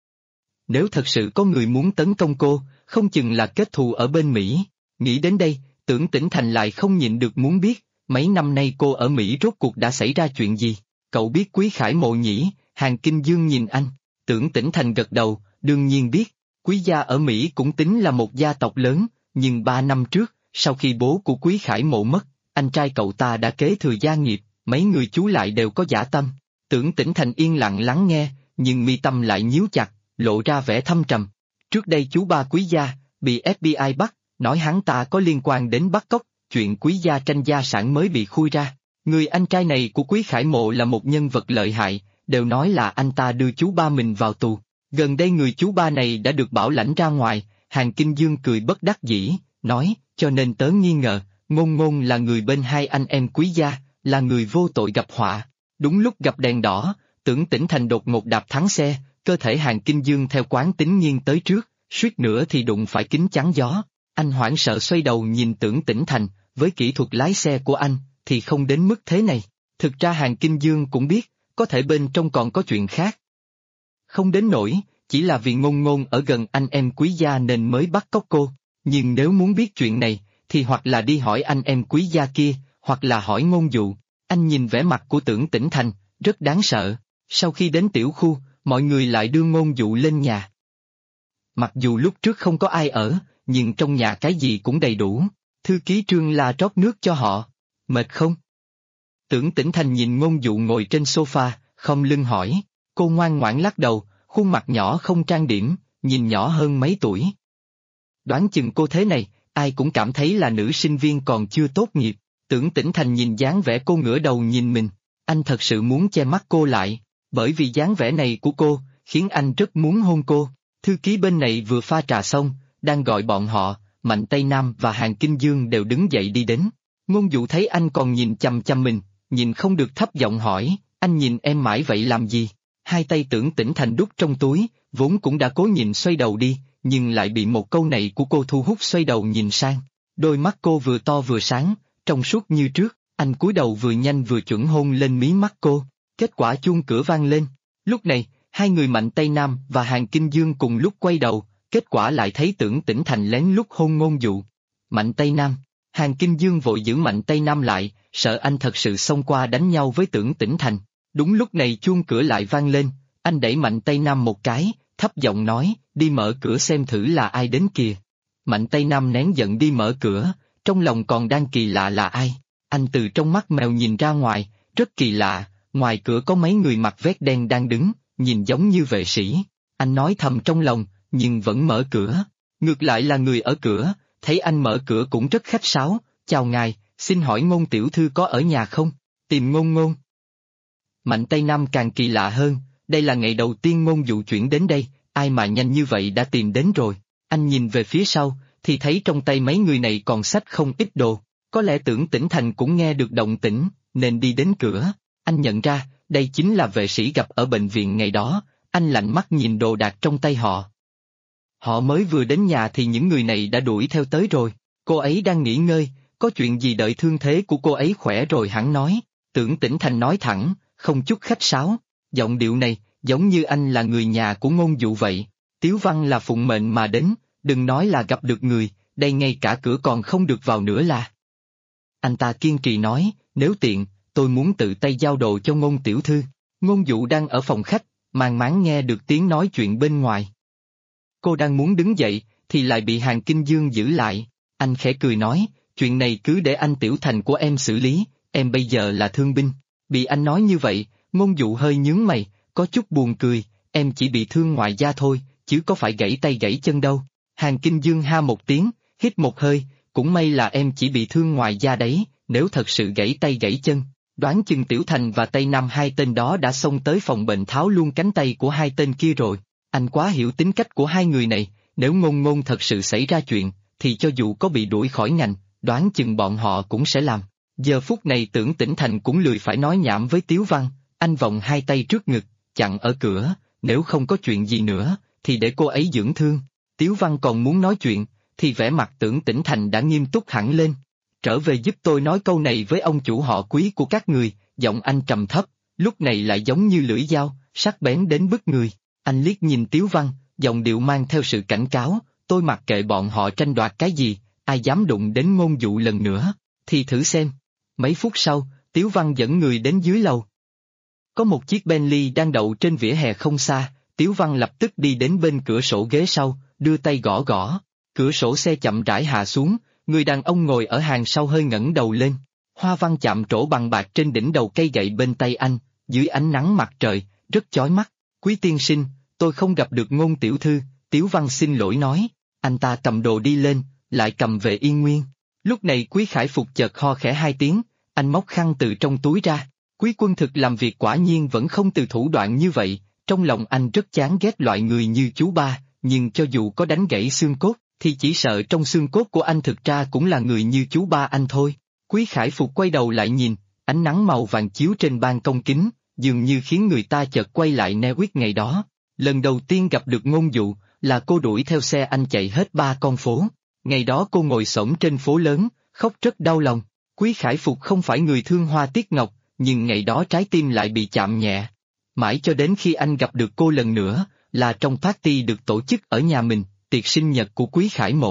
Nếu thật sự có người muốn tấn công cô, không chừng là kết thù ở bên Mỹ. Nghĩ đến đây, Tưởng Tĩnh Thành lại không nhịn được muốn biết, mấy năm nay cô ở Mỹ rốt cuộc đã xảy ra chuyện gì. Cậu biết Quý Khải Mộ nhỉ? Hàn Kinh Dương nhìn anh, Tưởng Tĩnh Thành gật đầu, đương nhiên biết. Quý gia ở Mỹ cũng tính là một gia tộc lớn, nhưng 3 năm trước, sau khi bố của Quý Khải Mộ mất, anh trai cậu ta đã kế thừa gia nghiệp, mấy người chú lại đều có dã tâm. Tưởng Tĩnh Thành yên lặng lắng nghe, nhưng mi tâm lại nhíu chặt, lộ ra vẻ thâm trầm. Trước đây chú ba Quý gia, bị FBI bắt, nói hắn ta có liên quan đến bắt cóc, chuyện Quý gia tranh gia sản mới bị khui ra. Người anh trai này của Quý Khải Mộ là một nhân vật lợi hại, đều nói là anh ta đưa chú ba mình vào tù. Gần đây người chú ba này đã được bảo lãnh ra ngoài. Hàn Kinh Dương cười bất đắc dĩ, nói, cho nên tớ nghi ngờ, Ngôn Ngôn là người bên hai anh em Quý gia, là người vô tội gặp họa. Đúng lúc gặp đèn đỏ, Tưởng Tĩnh Thành đột ngột đạp thắng xe, cơ thể Hàn Kinh Dương theo quán tính nghiêng tới trước, suýt nữa thì đụng phải kính chắn gió. Anh hoảng sợ xoay đầu nhìn Tưởng Tĩnh Thành, với kỹ thuật lái xe của anh, thì không đến mức thế này. Thực ra Hàn Kinh Dương cũng biết, có thể bên trong còn có chuyện khác. Không đến nỗi, chỉ là vì Ngôn Ngôn ở gần anh em Quý gia nên mới bắt cóc cô. Nhưng nếu muốn biết chuyện này, thì hoặc là đi hỏi anh em Quý gia kia, hoặc là hỏi Ngôn Dụ. Anh nhìn vẻ mặt của Tưởng Tĩnh Thành, rất đáng sợ. Sau khi đến tiểu khu, mọi người lại đưa Ngôn Dụ lên nhà. Mặc dù lúc trước không có ai ở, nhưng trong nhà cái gì cũng đầy đủ. Thư ký Trương la rót nước cho họ. Mệt không? Tưởng Tĩnh Thành nhìn Ngôn Dụ ngồi trên sofa, khom lưng hỏi. Cô ngoan ngoãn lắc đầu, khuôn mặt nhỏ không trang điểm, nhìn nhỏ hơn mấy tuổi. Đoán chừng cô thế này, ai cũng cảm thấy là nữ sinh viên còn chưa tốt nghiệp. Tưởng Tĩnh Thành nhìn dáng vẻ cô ngửa đầu nhìn mình, anh thật sự muốn che mắt cô lại, bởi vì dáng vẻ này của cô, khiến anh rất muốn hôn cô. Thư ký bên này vừa pha trà xong, đang gọi bọn họ, Mạnh Tây Nam và Hàn Kinh Dương đều đứng dậy đi đến. Ngôn Dụ thấy anh còn nhìn chằm chằm mình, nhìn không được thấp giọng hỏi, anh nhìn em mãi vậy làm gì? Hai tay Tưởng Tĩnh Thành đút trong túi, vốn cũng đã cố nhìn xoay đầu đi, nhưng lại bị một câu này của cô thu hút xoay đầu nhìn sang. Đôi mắt cô vừa to vừa sáng, trong suốt như trước, anh cúi đầu vừa nhanh vừa chuẩn hôn lên mí mắt cô. Kết quả chuông cửa vang lên. Lúc này, hai người Mạnh Tây Nam và Hàn Kinh Dương cùng lúc quay đầu, kết quả lại thấy Tưởng Tĩnh Thành lén lút hôn Ngôn Dụ. Mạnh Tây Nam, Hàn Kinh Dương vội giữ Mạnh Tây Nam lại, sợ anh thật sự xông qua đánh nhau với Tưởng Tĩnh Thành. Đúng lúc này chuông cửa lại vang lên, anh đẩy Mạnh Tây Nam một cái, thấp giọng nói, đi mở cửa xem thử là ai đến kìa. Mạnh Tây Nam nén giận đi mở cửa, trong lòng còn đang kỳ lạ là ai. Anh từ trong mắt mèo nhìn ra ngoài, rất kỳ lạ, ngoài cửa có mấy người mặc vest đen đang đứng, nhìn giống như vệ sĩ. Anh nói thầm trong lòng, nhưng vẫn mở cửa. Ngược lại là người ở cửa, thấy anh mở cửa cũng rất khách sáo, chào ngài, xin hỏi Ngôn tiểu thư có ở nhà không? Tìm Ngôn Ngôn. Mạnh Tây Nam càng kỳ lạ hơn, đây là ngày đầu tiên Ngôn Dụ chuyển đến đây, ai mà nhanh như vậy đã tìm đến rồi. Anh nhìn về phía sau, thì thấy trong tay mấy người này còn xách không ít đồ, có lẽ Tưởng Tĩnh Thành cũng nghe được động tĩnh, nên đi đến cửa. Anh nhận ra, đây chính là vệ sĩ gặp ở bệnh viện ngày đó, anh lạnh mắt nhìn đồ đạc trong tay họ. Họ mới vừa đến nhà thì những người này đã đuổi theo tới rồi, cô ấy đang nghỉ ngơi, có chuyện gì đợi thương thế của cô ấy khỏe rồi hẳn nói. Tưởng Tĩnh Thành nói thẳng, không chút khách sáo, giọng điệu này, giống như anh là người nhà của Ngôn Dụ vậy. Tiếu Văn là phụng mệnh mà đến, đừng nói là gặp được người, đây ngay cả cửa còn không được vào nữa là. Anh ta kiên trì nói, nếu tiện, tôi muốn tự tay giao đồ cho Ngôn tiểu thư. Ngôn Dụ đang ở phòng khách, màng máng nghe được tiếng nói chuyện bên ngoài. Cô đang muốn đứng dậy, thì lại bị Hàn Kinh Dương giữ lại. Anh khẽ cười nói, chuyện này cứ để anh Tiểu Thành của em xử lý, em bây giờ là thương binh. Bị anh nói như vậy, Ngôn Dụ hơi nhướng mày, có chút buồn cười, em chỉ bị thương ngoài da thôi, chứ có phải gãy tay gãy chân đâu. Hàn Kinh Dương ha một tiếng, hít một hơi, cũng may là em chỉ bị thương ngoài da đấy, nếu thật sự gãy tay gãy chân, đoán chừng Tiểu Thành và Tây Nam hai tên đó đã xông tới phòng bệnh tháo luôn cánh tay của hai tên kia rồi. Anh quá hiểu tính cách của hai người này, nếu Ngôn Ngôn thật sự xảy ra chuyện, thì cho dù có bị đuổi khỏi ngành, đoán chừng bọn họ cũng sẽ làm. Giờ phút này Tưởng Tĩnh Thành cũng lười phải nói nhảm với Tiếu Văn, anh vòng hai tay trước ngực, chặn ở cửa, nếu không có chuyện gì nữa, thì để cô ấy dưỡng thương. Tiếu Văn còn muốn nói chuyện, thì vẻ mặt Tưởng Tĩnh Thành đã nghiêm túc hẳn lên. Trở về giúp tôi nói câu này với ông chủ họ Quý của các người, giọng anh trầm thấp, lúc này lại giống như lưỡi dao, sắc bén đến bức người. Anh liếc nhìn Tiếu Văn, giọng điệu mang theo sự cảnh cáo, tôi mặc kệ bọn họ tranh đoạt cái gì, ai dám đụng đến Ngôn Dụ lần nữa, thì thử xem. Mấy phút sau, Tiếu Văn dẫn người đến dưới lầu. Có một chiếc Bentley đang đậu trên vỉa hè không xa, Tiếu Văn lập tức đi đến bên cửa sổ ghế sau, đưa tay gõ gõ. Cửa sổ xe chậm rãi hạ xuống, người đàn ông ngồi ở hàng sau hơi ngẩng đầu lên. Hoa văn chạm trổ bằng bạc trên đỉnh đầu cây gậy bên tay anh, dưới ánh nắng mặt trời, rất chói mắt. Quý tiên sinh, tôi không gặp được Ngôn tiểu thư, Tiếu Văn xin lỗi nói. Anh ta cầm đồ đi lên, lại cầm về y nguyên. Lúc này Quý Khải Phục chợt ho khẽ hai tiếng, anh móc khăn từ trong túi ra. Quý Quân Thực làm việc quả nhiên vẫn không từ thủ đoạn như vậy, trong lòng anh rất chán ghét loại người như chú ba, nhưng cho dù có đánh gãy xương cốt, thì chỉ sợ trong xương cốt của anh thực ra cũng là người như chú ba anh thôi. Quý Khải Phục quay đầu lại nhìn, ánh nắng màu vàng chiếu trên ban công kính, dường như khiến người ta chợt quay lại neo uyết ngày đó. Lần đầu tiên gặp được Ngôn Dụ, là cô đuổi theo xe anh chạy hết 3 con phố. Ngày đó cô ngồi xổm trên phố lớn, khóc rất đau lòng. Quý Khải Phục không phải người thương hoa tiếc ngọc, nhưng ngày đó trái tim lại bị chạm nhẹ. Mãi cho đến khi anh gặp được cô lần nữa, là trong party được tổ chức ở nhà mình, tiệc sinh nhật của Quý Khải Mộ.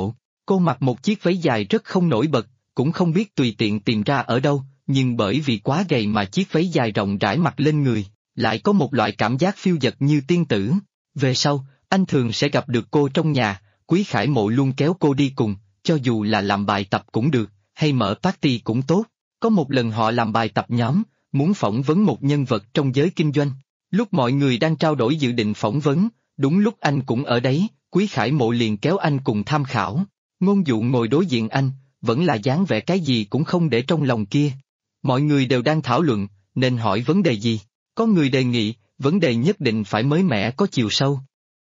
Cô mặc một chiếc váy dài rất không nổi bật, cũng không biết tùy tiện tìm ra ở đâu, nhưng bởi vì quá gầy mà chiếc váy dài rộng rãi mặc lên người, lại có một loại cảm giác phiêu dật như tiên tử. Về sau, anh thường sẽ gặp được cô trong nhà, Quý Khải Mộ luôn kéo cô đi cùng, cho dù là làm bài tập cũng được, hay mở party cũng tốt. Có một lần họ làm bài tập nhóm, muốn phỏng vấn một nhân vật trong giới kinh doanh. Lúc mọi người đang trao đổi dự định phỏng vấn, đúng lúc anh cũng ở đấy, Quý Khải Mộ liền kéo anh cùng tham khảo. Ngôn Dụ ngồi đối diện anh, vẫn là dáng vẻ cái gì cũng không để trong lòng kia. Mọi người đều đang thảo luận, nên hỏi vấn đề gì. Có người đề nghị, vấn đề nhất định phải mới mẻ có chiều sâu.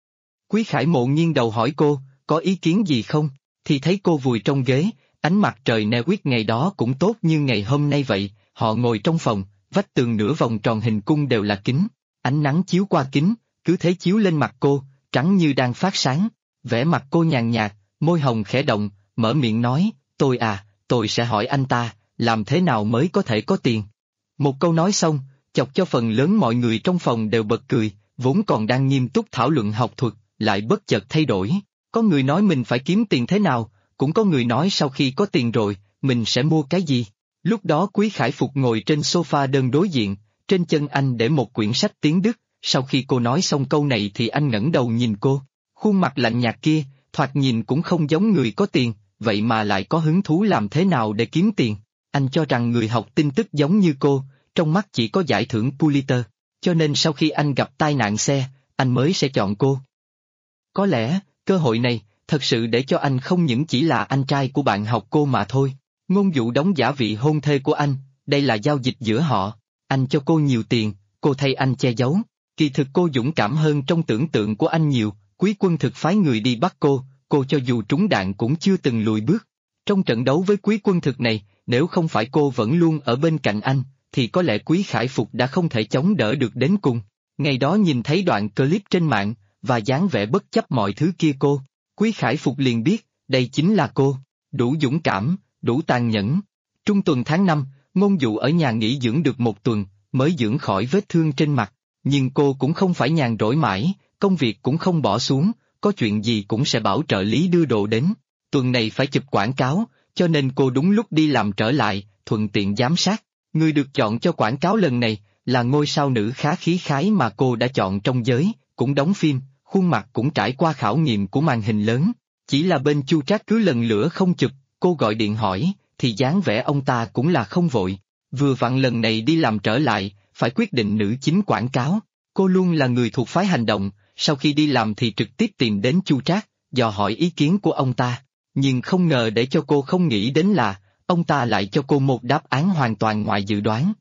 Quý Khải Mộ nghiêng đầu hỏi cô, có ý kiến gì không? Thì thấy cô vùi trong ghế, ánh mặt trời neo quýt ngày đó cũng tốt như ngày hôm nay vậy. Họ ngồi trong phòng, vách tường nửa vòng tròn hình cung đều là kính. Ánh nắng chiếu qua kính, cứ thế chiếu lên mặt cô, trắng như đang phát sáng. Vẻ mặt cô nhàn nhạt, môi hồng khẽ động, mở miệng nói, tôi sẽ hỏi anh ta, làm thế nào mới có thể có tiền. Một câu nói xong, chọc cho phần lớn mọi người trong phòng đều bật cười, vốn còn đang nghiêm túc thảo luận học thuật, lại bất chợt thay đổi. Có người nói mình phải kiếm tiền thế nào, cũng có người nói sau khi có tiền rồi, mình sẽ mua cái gì. Lúc đó Quý Khải Phục ngồi trên sofa đơn đối diện, trên chân anh để một quyển sách tiếng Đức, sau khi cô nói xong câu này thì anh ngẩng đầu nhìn cô. Khuôn mặt lạnh nhạt kia, thoạt nhìn cũng không giống người có tiền, vậy mà lại có hứng thú làm thế nào để kiếm tiền. Anh cho rằng người học tin tức giống như cô, trong mắt chỉ có giải thưởng Pulitzer, cho nên sau khi anh gặp tai nạn xe, anh mới sẽ chọn cô. Có lẽ, cơ hội này, thật sự để cho anh không những chỉ là anh trai của bạn học cô mà thôi. Ngôn Dụ đóng giả vị hôn thê của anh, đây là giao dịch giữa họ. Anh cho cô nhiều tiền, cô thay anh che giấu. Kỳ thực cô dũng cảm hơn trong tưởng tượng của anh nhiều, Quý Quân Thực phái người đi bắt cô cho dù trúng đạn cũng chưa từng lùi bước. Trong trận đấu với Quý Quân Thực này, nếu không phải cô vẫn luôn ở bên cạnh anh, thì có lẽ Quý Khải Phục đã không thể chống đỡ được đến cùng. Ngày đó nhìn thấy đoạn clip trên mạng, và dáng vẻ bất chấp mọi thứ kia cô, Quý Khải Phục liền biết, đây chính là cô, đủ dũng cảm, đủ tàn nhẫn. Trung tuần tháng 5, Ngôn Dụ ở nhà nghỉ dưỡng được một tuần, mới dưỡng khỏi vết thương trên mặt, nhưng cô cũng không phải nhàn rỗi mãi, công việc cũng không bỏ xuống, có chuyện gì cũng sẽ bảo trợ lý đưa đồ đến. Tuần này phải chụp quảng cáo, cho nên cô đúng lúc đi làm trở lại, thuận tiện giám sát. Người được chọn cho quảng cáo lần này, là ngôi sao nữ khá khí khái mà cô đã chọn trong giới, cũng đóng phim, khuôn mặt cũng trải qua khảo nghiệm của màn hình lớn. Chỉ là bên Chu Trác cứ lần lữa không chụp, cô gọi điện hỏi, thì dáng vẻ ông ta cũng là không vội. Vừa vặn lần này đi làm trở lại, phải quyết định nữ chính quảng cáo. Cô luôn là người thuộc phái hành động, sau khi đi làm thì trực tiếp tìm đến Chu Trác, dò hỏi ý kiến của ông ta. Nhưng không ngờ để cho cô không nghĩ đến là, ông ta lại cho cô một đáp án hoàn toàn ngoài dự đoán.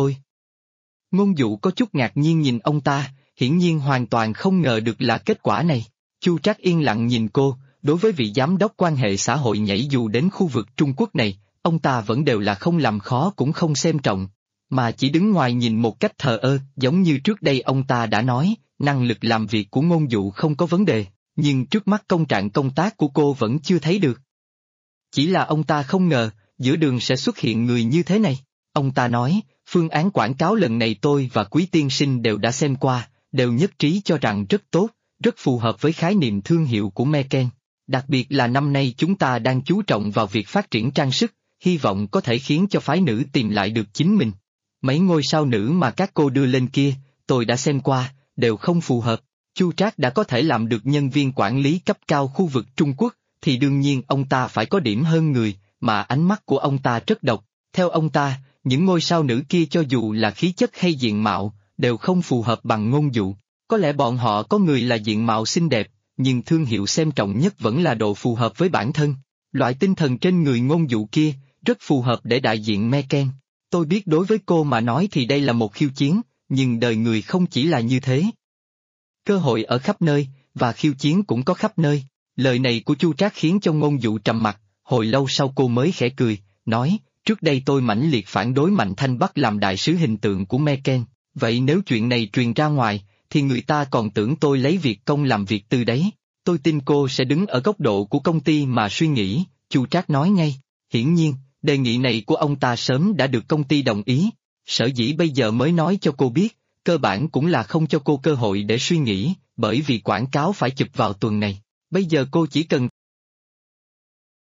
Ngôn Dụ có chút ngạc nhiên nhìn ông ta, hiển nhiên hoàn toàn không ngờ được là kết quả này. Chu Trác yên lặng nhìn cô, đối với vị giám đốc quan hệ xã hội nhảy dù đến khu vực Trung Quốc này, ông ta vẫn đều là không làm khó cũng không xem trọng, mà chỉ đứng ngoài nhìn một cách thờ ơ, giống như trước đây ông ta đã nói, năng lực làm việc của Ngôn Dụ không có vấn đề, nhưng trước mắt công trạng công tác của cô vẫn chưa thấy được. Chỉ là ông ta không ngờ, giữa đường sẽ xuất hiện người như thế này. Ông ta nói, phương án quảng cáo lần này tôi và Quý tiên sinh đều đã xem qua, đều nhất trí cho rằng rất tốt, rất phù hợp với khái niệm thương hiệu của Meken. Đặc biệt là năm nay chúng ta đang chú trọng vào việc phát triển trang sức, hy vọng có thể khiến cho phái nữ tìm lại được chính mình. Mấy ngôi sao nữ mà các cô đưa lên kia, tôi đã xem qua, đều không phù hợp. Chu Trác đã có thể làm được nhân viên quản lý cấp cao khu vực Trung Quốc, thì đương nhiên ông ta phải có điểm hơn người, mà ánh mắt của ông ta rất độc. Theo ông ta, những ngôi sao nữ kia cho dù là khí chất hay diện mạo, đều không phù hợp bằng Ngôn Dụ. Có lẽ bọn họ có người là diện mạo xinh đẹp, nhưng thương hiệu xem trọng nhất vẫn là độ phù hợp với bản thân. Loại tinh thần trên người Ngôn Dụ kia, rất phù hợp để đại diện Meken. Tôi biết đối với cô mà nói thì đây là một khiêu chiến, nhưng đời người không chỉ là như thế. Cơ hội ở khắp nơi, và khiêu chiến cũng có khắp nơi. Lời này của Chu Trác khiến cho Ngôn Dụ trầm mặc, hồi lâu sau cô mới khẽ cười, nói, trước đây tôi mãnh liệt phản đối Mạnh Thanh Bắc làm đại sứ hình tượng của Meken, vậy nếu chuyện này truyền ra ngoài, thì người ta còn tưởng tôi lấy việc công làm việc tư đấy. Tôi tin cô sẽ đứng ở góc độ của công ty mà suy nghĩ, Chu Trác nói ngay. Hiển nhiên, đề nghị này của ông ta sớm đã được công ty đồng ý, sở dĩ bây giờ mới nói cho cô biết, cơ bản cũng là không cho cô cơ hội để suy nghĩ, bởi vì quảng cáo phải chụp vào tuần này. Bây giờ cô chỉ cần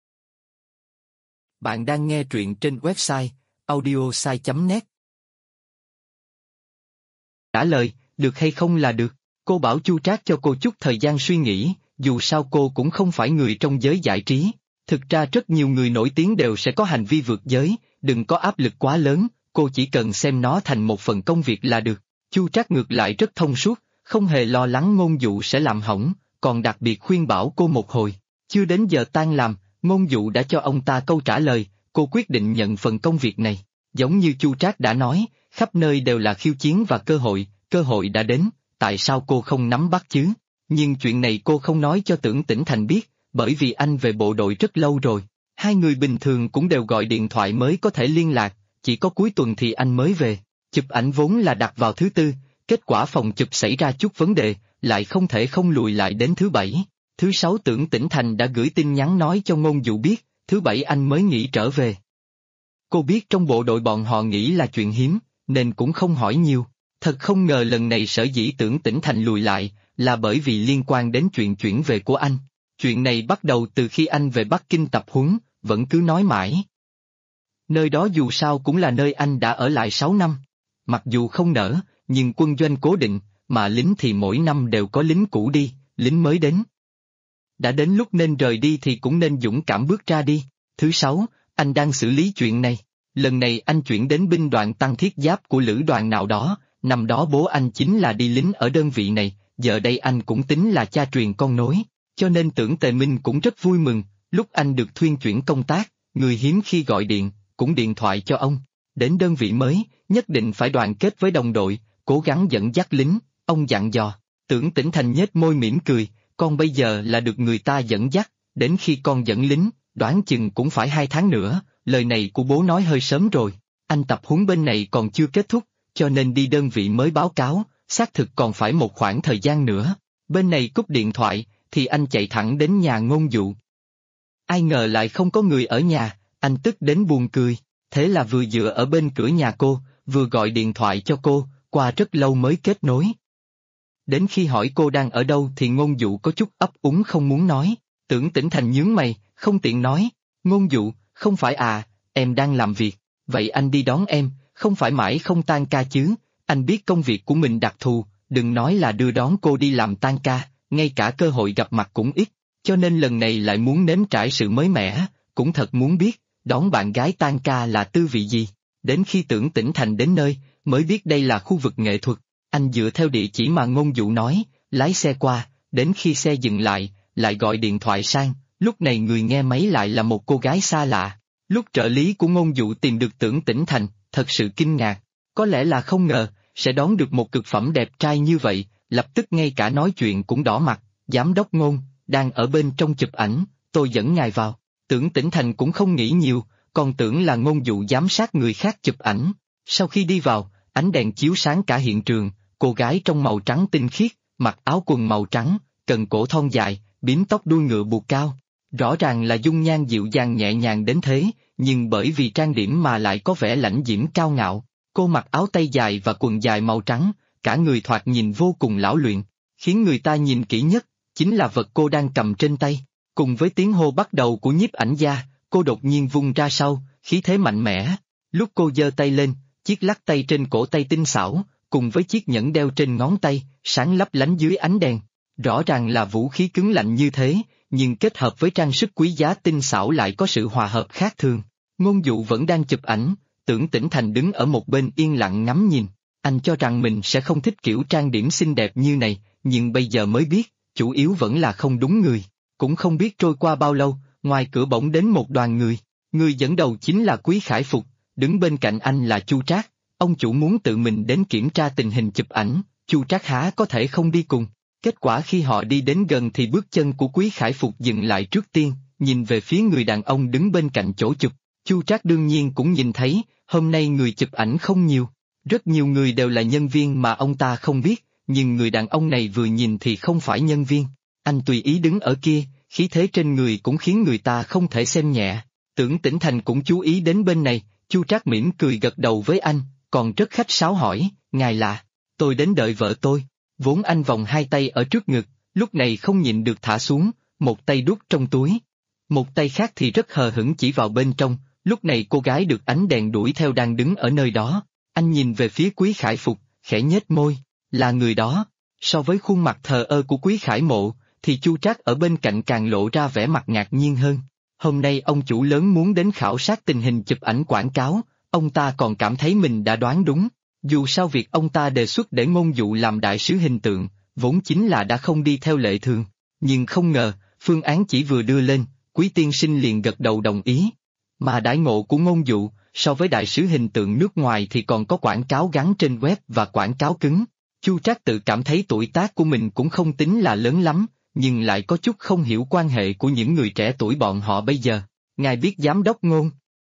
Bạn đang nghe truyện trên website audiosai.net. Trả lời, được hay không là được. Cô bảo Chu Trác cho cô chút thời gian suy nghĩ, dù sao cô cũng không phải người trong giới giải trí. Thực ra rất nhiều người nổi tiếng đều sẽ có hành vi vượt giới, đừng có áp lực quá lớn, cô chỉ cần xem nó thành một phần công việc là được. Chu Trác ngược lại rất thông suốt, không hề lo lắng Ngôn Dụ sẽ làm hỏng, còn đặc biệt khuyên bảo cô một hồi. Chưa đến giờ tan làm, Ngôn Dụ đã cho ông ta câu trả lời, cô quyết định nhận phần công việc này. Giống như Chu Trác đã nói, khắp nơi đều là khiêu chiến và cơ hội đã đến, tại sao cô không nắm bắt chứ? Nhưng chuyện này cô không nói cho Tưởng Tĩnh Thành biết, bởi vì anh về bộ đội rất lâu rồi. Hai người bình thường cũng đều gọi điện thoại mới có thể liên lạc, chỉ có cuối tuần thì anh mới về. Chụp ảnh vốn là đặt vào thứ tư, kết quả phòng chụp xảy ra chút vấn đề, lại không thể không lùi lại đến thứ bảy. Thứ sáu Tưởng Tĩnh Thành đã gửi tin nhắn nói cho Ngôn Dụ biết, thứ bảy anh mới nghỉ trở về. Cô biết trong bộ đội bọn họ nghĩ là chuyện hiếm, nên cũng không hỏi nhiều. Thật không ngờ lần này sở dĩ Tưởng Tĩnh Thành lùi lại, là bởi vì liên quan đến chuyện chuyển về của anh. Chuyện này bắt đầu từ khi anh về Bắc Kinh tập huấn, vẫn cứ nói mãi. Nơi đó dù sao cũng là nơi anh đã ở lại 6 năm. Mặc dù không nở, nhưng quân doanh cố định, mà lính thì mỗi năm đều có lính cũ đi, lính mới đến. Đã đến lúc nên rời đi thì cũng nên dũng cảm bước ra đi. Thứ sáu, anh đang xử lý chuyện này. Lần này anh chuyển đến binh đoàn tăng thiết giáp của lữ đoàn nào đó, năm đó bố anh chính là đi lính ở đơn vị này, giờ đây anh cũng tính là cha truyền con nối, cho nên Tưởng Tề Minh cũng rất vui mừng, lúc anh được thuyên chuyển công tác, người hiếm khi gọi điện, cũng điện thoại cho ông. Đến đơn vị mới, nhất định phải đoàn kết với đồng đội, cố gắng dẫn dắt lính, ông dặn dò. Tưởng Tĩnh Thành nhếch môi mỉm cười, con bây giờ là được người ta dẫn dắt, đến khi con dẫn lính, đoán chừng cũng phải 2 tháng nữa, lời này của bố nói hơi sớm rồi, anh tập huấn bên này còn chưa kết thúc, cho nên đi đơn vị mới báo cáo, xác thực còn phải một khoảng thời gian nữa. Bên này cúp điện thoại, thì anh chạy thẳng đến nhà Ngôn Dụ. Ai ngờ lại không có người ở nhà, anh tức đến buồn cười, thế là vừa dựa ở bên cửa nhà cô, vừa gọi điện thoại cho cô, qua rất lâu mới kết nối. Đến khi hỏi cô đang ở đâu thì Ngôn Dụ có chút ấp úng không muốn nói, Tưởng Tĩnh Thành nhướng mày, không tiện nói, Ngôn Dụ, không phải à, em đang làm việc, vậy anh đi đón em, không phải mãi không tan ca chứ, anh biết công việc của mình đặc thù, đừng nói là đưa đón cô đi làm tan ca, ngay cả cơ hội gặp mặt cũng ít, cho nên lần này lại muốn nếm trải sự mới mẻ, cũng thật muốn biết, đón bạn gái tan ca là tư vị gì. Đến khi Tưởng Tĩnh Thành đến nơi, mới biết đây là khu vực nghệ thuật, anh dựa theo địa chỉ mà Ngôn Dụ nói, lái xe qua, đến khi xe dừng lại gọi điện thoại sang, lúc này người nghe máy lại là một cô gái xa lạ. Lúc trợ lý của Ngôn Dụ tìm được Tưởng Tĩnh Thành, thật sự kinh ngạc, có lẽ là không ngờ, sẽ đón được một cực phẩm đẹp trai như vậy, lập tức ngay cả nói chuyện cũng đỏ mặt, giám đốc Ngôn, đang ở bên trong chụp ảnh, tôi dẫn ngài vào. Tưởng Tĩnh Thành cũng không nghĩ nhiều, còn tưởng là Ngôn Dụ giám sát người khác chụp ảnh. Sau khi đi vào, ánh đèn chiếu sáng cả hiện trường, cô gái trong màu trắng tinh khiết, mặc áo quần màu trắng, cần cổ thon dài, bím tóc đuôi ngựa buộc cao. Rõ ràng là dung nhan dịu dàng nhẹ nhàng đến thế, nhưng bởi vì trang điểm mà lại có vẻ lãnh diễm cao ngạo. Cô mặc áo tay dài và quần dài màu trắng, cả người thoạt nhìn vô cùng lão luyện, khiến người ta nhìn kỹ nhất, chính là vật cô đang cầm trên tay. Cùng với tiếng hô bắt đầu của nhiếp ảnh gia, cô đột nhiên vung ra sau, khí thế mạnh mẽ. Lúc cô giơ tay lên, chiếc lắc tay trên cổ tay tinh xảo, cùng với chiếc nhẫn đeo trên ngón tay, sáng lấp lánh dưới ánh đèn. Rõ ràng là vũ khí cứng lạnh như thế, nhưng kết hợp với trang sức quý giá tinh xảo lại có sự hòa hợp khác thường. Ngôn Dụ vẫn đang chụp ảnh, Tưởng Tĩnh Thành đứng ở một bên yên lặng ngắm nhìn. Anh cho rằng mình sẽ không thích kiểu trang điểm xinh đẹp như này, nhưng bây giờ mới biết, chủ yếu vẫn là không đúng người. Cũng không biết trôi qua bao lâu, ngoài cửa bỗng đến một đoàn người. Người dẫn đầu chính là Quý Khải Phục, đứng bên cạnh anh là Chu Trác. Ông chủ muốn tự mình đến kiểm tra tình hình chụp ảnh, Chu Trác há có thể không đi cùng. Kết quả khi họ đi đến gần thì bước chân của Quý Khải Phục dừng lại trước tiên, nhìn về phía người đàn ông đứng bên cạnh chỗ chụp. Chu Trác đương nhiên cũng nhìn thấy, hôm nay người chụp ảnh không nhiều. Rất nhiều người đều là nhân viên mà ông ta không biết, nhưng người đàn ông này vừa nhìn thì không phải nhân viên. Anh tùy ý đứng ở kia, khí thế trên người cũng khiến người ta không thể xem nhẹ. Tưởng Tĩnh Thành cũng chú ý đến bên này, Chu Trác mỉm cười gật đầu với anh, còn rất khách sáo hỏi, ngài là, tôi đến đợi vợ tôi. Vốn anh vòng hai tay ở trước ngực, lúc này không nhịn được thả xuống, một tay đút trong túi. Một tay khác thì rất hờ hững chỉ vào bên trong, Lúc này cô gái được ánh đèn đuổi theo đang đứng ở nơi đó. Anh nhìn về phía Quý Khải Phục, khẽ nhếch môi, là người đó. So với khuôn mặt thờ ơ của Quý Khải Mộ, thì Chu Trác ở bên cạnh càng lộ ra vẻ mặt ngạc nhiên hơn. Hôm nay ông chủ lớn muốn đến khảo sát tình hình chụp ảnh quảng cáo, ông ta còn cảm thấy mình đã đoán đúng. Dù sao việc ông ta đề xuất để Ngôn Dụ làm đại sứ hình tượng, vốn chính là đã không đi theo lệ thường. Nhưng không ngờ, phương án chỉ vừa đưa lên, Quý tiên sinh liền gật đầu đồng ý. Mà đãi ngộ của Ngôn Dụ, so với đại sứ hình tượng nước ngoài thì còn có quảng cáo gắn trên web và quảng cáo cứng. Chu Trác tự cảm thấy tuổi tác của mình cũng không tính là lớn lắm, nhưng lại có chút không hiểu quan hệ của những người trẻ tuổi bọn họ bây giờ. Ngài biết giám đốc Ngôn?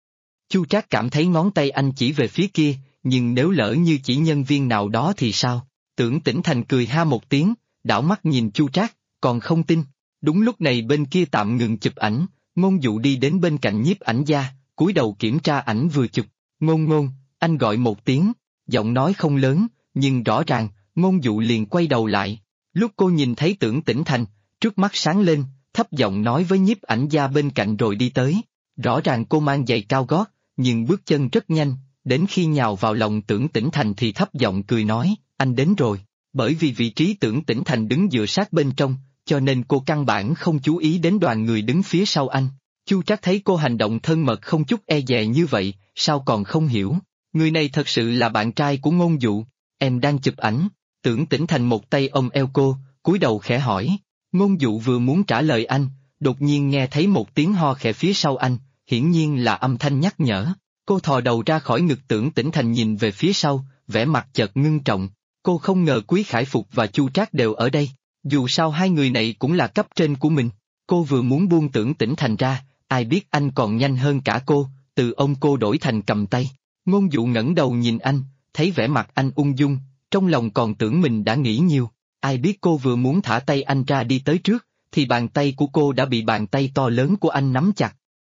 Chu Trác cảm thấy ngón tay anh chỉ về phía kia, nhưng nếu lỡ như chỉ nhân viên nào đó thì sao? Tưởng Tĩnh Thành cười ha một tiếng, đảo mắt nhìn Chu Trác, còn không tin. Đúng lúc này bên kia tạm ngừng chụp ảnh, Ngôn Dụ đi đến bên cạnh nhiếp ảnh gia, cúi đầu kiểm tra ảnh vừa chụp. Ngôn, anh gọi một tiếng, giọng nói không lớn, nhưng rõ ràng, Ngôn Dụ liền quay đầu lại. Lúc cô nhìn thấy Tưởng Tĩnh Thành, trước mắt sáng lên, thấp giọng nói với nhiếp ảnh gia bên cạnh rồi đi tới. Rõ ràng cô mang giày cao gót, nhưng bước chân rất nhanh, đến khi nhào vào lòng Tưởng Tĩnh Thành thì thấp giọng cười nói, anh đến rồi. Bởi vì vị trí Tưởng Tĩnh Thành đứng dựa sát bên trong, cho nên cô căn bản không chú ý đến đoàn người đứng phía sau anh. Chu Trác thấy cô hành động thân mật không chút e dè như vậy, sao còn không hiểu. Người này thật sự là bạn trai của Ngôn Dụ. Em đang chụp ảnh. Tưởng Tĩnh Thành một tay ôm eo cô, cúi đầu khẽ hỏi. Ngôn Dụ vừa muốn trả lời anh, đột nhiên nghe thấy một tiếng ho khẽ phía sau anh, hiển nhiên là âm thanh nhắc nhở. Cô thò đầu ra khỏi ngực Tưởng Tĩnh Thành nhìn về phía sau, vẻ mặt chợt ngưng trọng. Cô không ngờ Quý Khải Phục và Chu Trác đều ở đây. Dù sao hai người này cũng là cấp trên của mình. Cô vừa muốn buông Tưởng Tĩnh Thành ra, ai biết anh còn nhanh hơn cả cô, từ ôm cô đổi thành cầm tay. Ngôn Dụ ngẩng đầu nhìn anh, thấy vẻ mặt anh ung dung, trong lòng còn tưởng mình đã nghĩ nhiều. Ai biết cô vừa muốn thả tay anh ra đi tới trước, thì bàn tay của cô đã bị bàn tay to lớn của anh nắm chặt.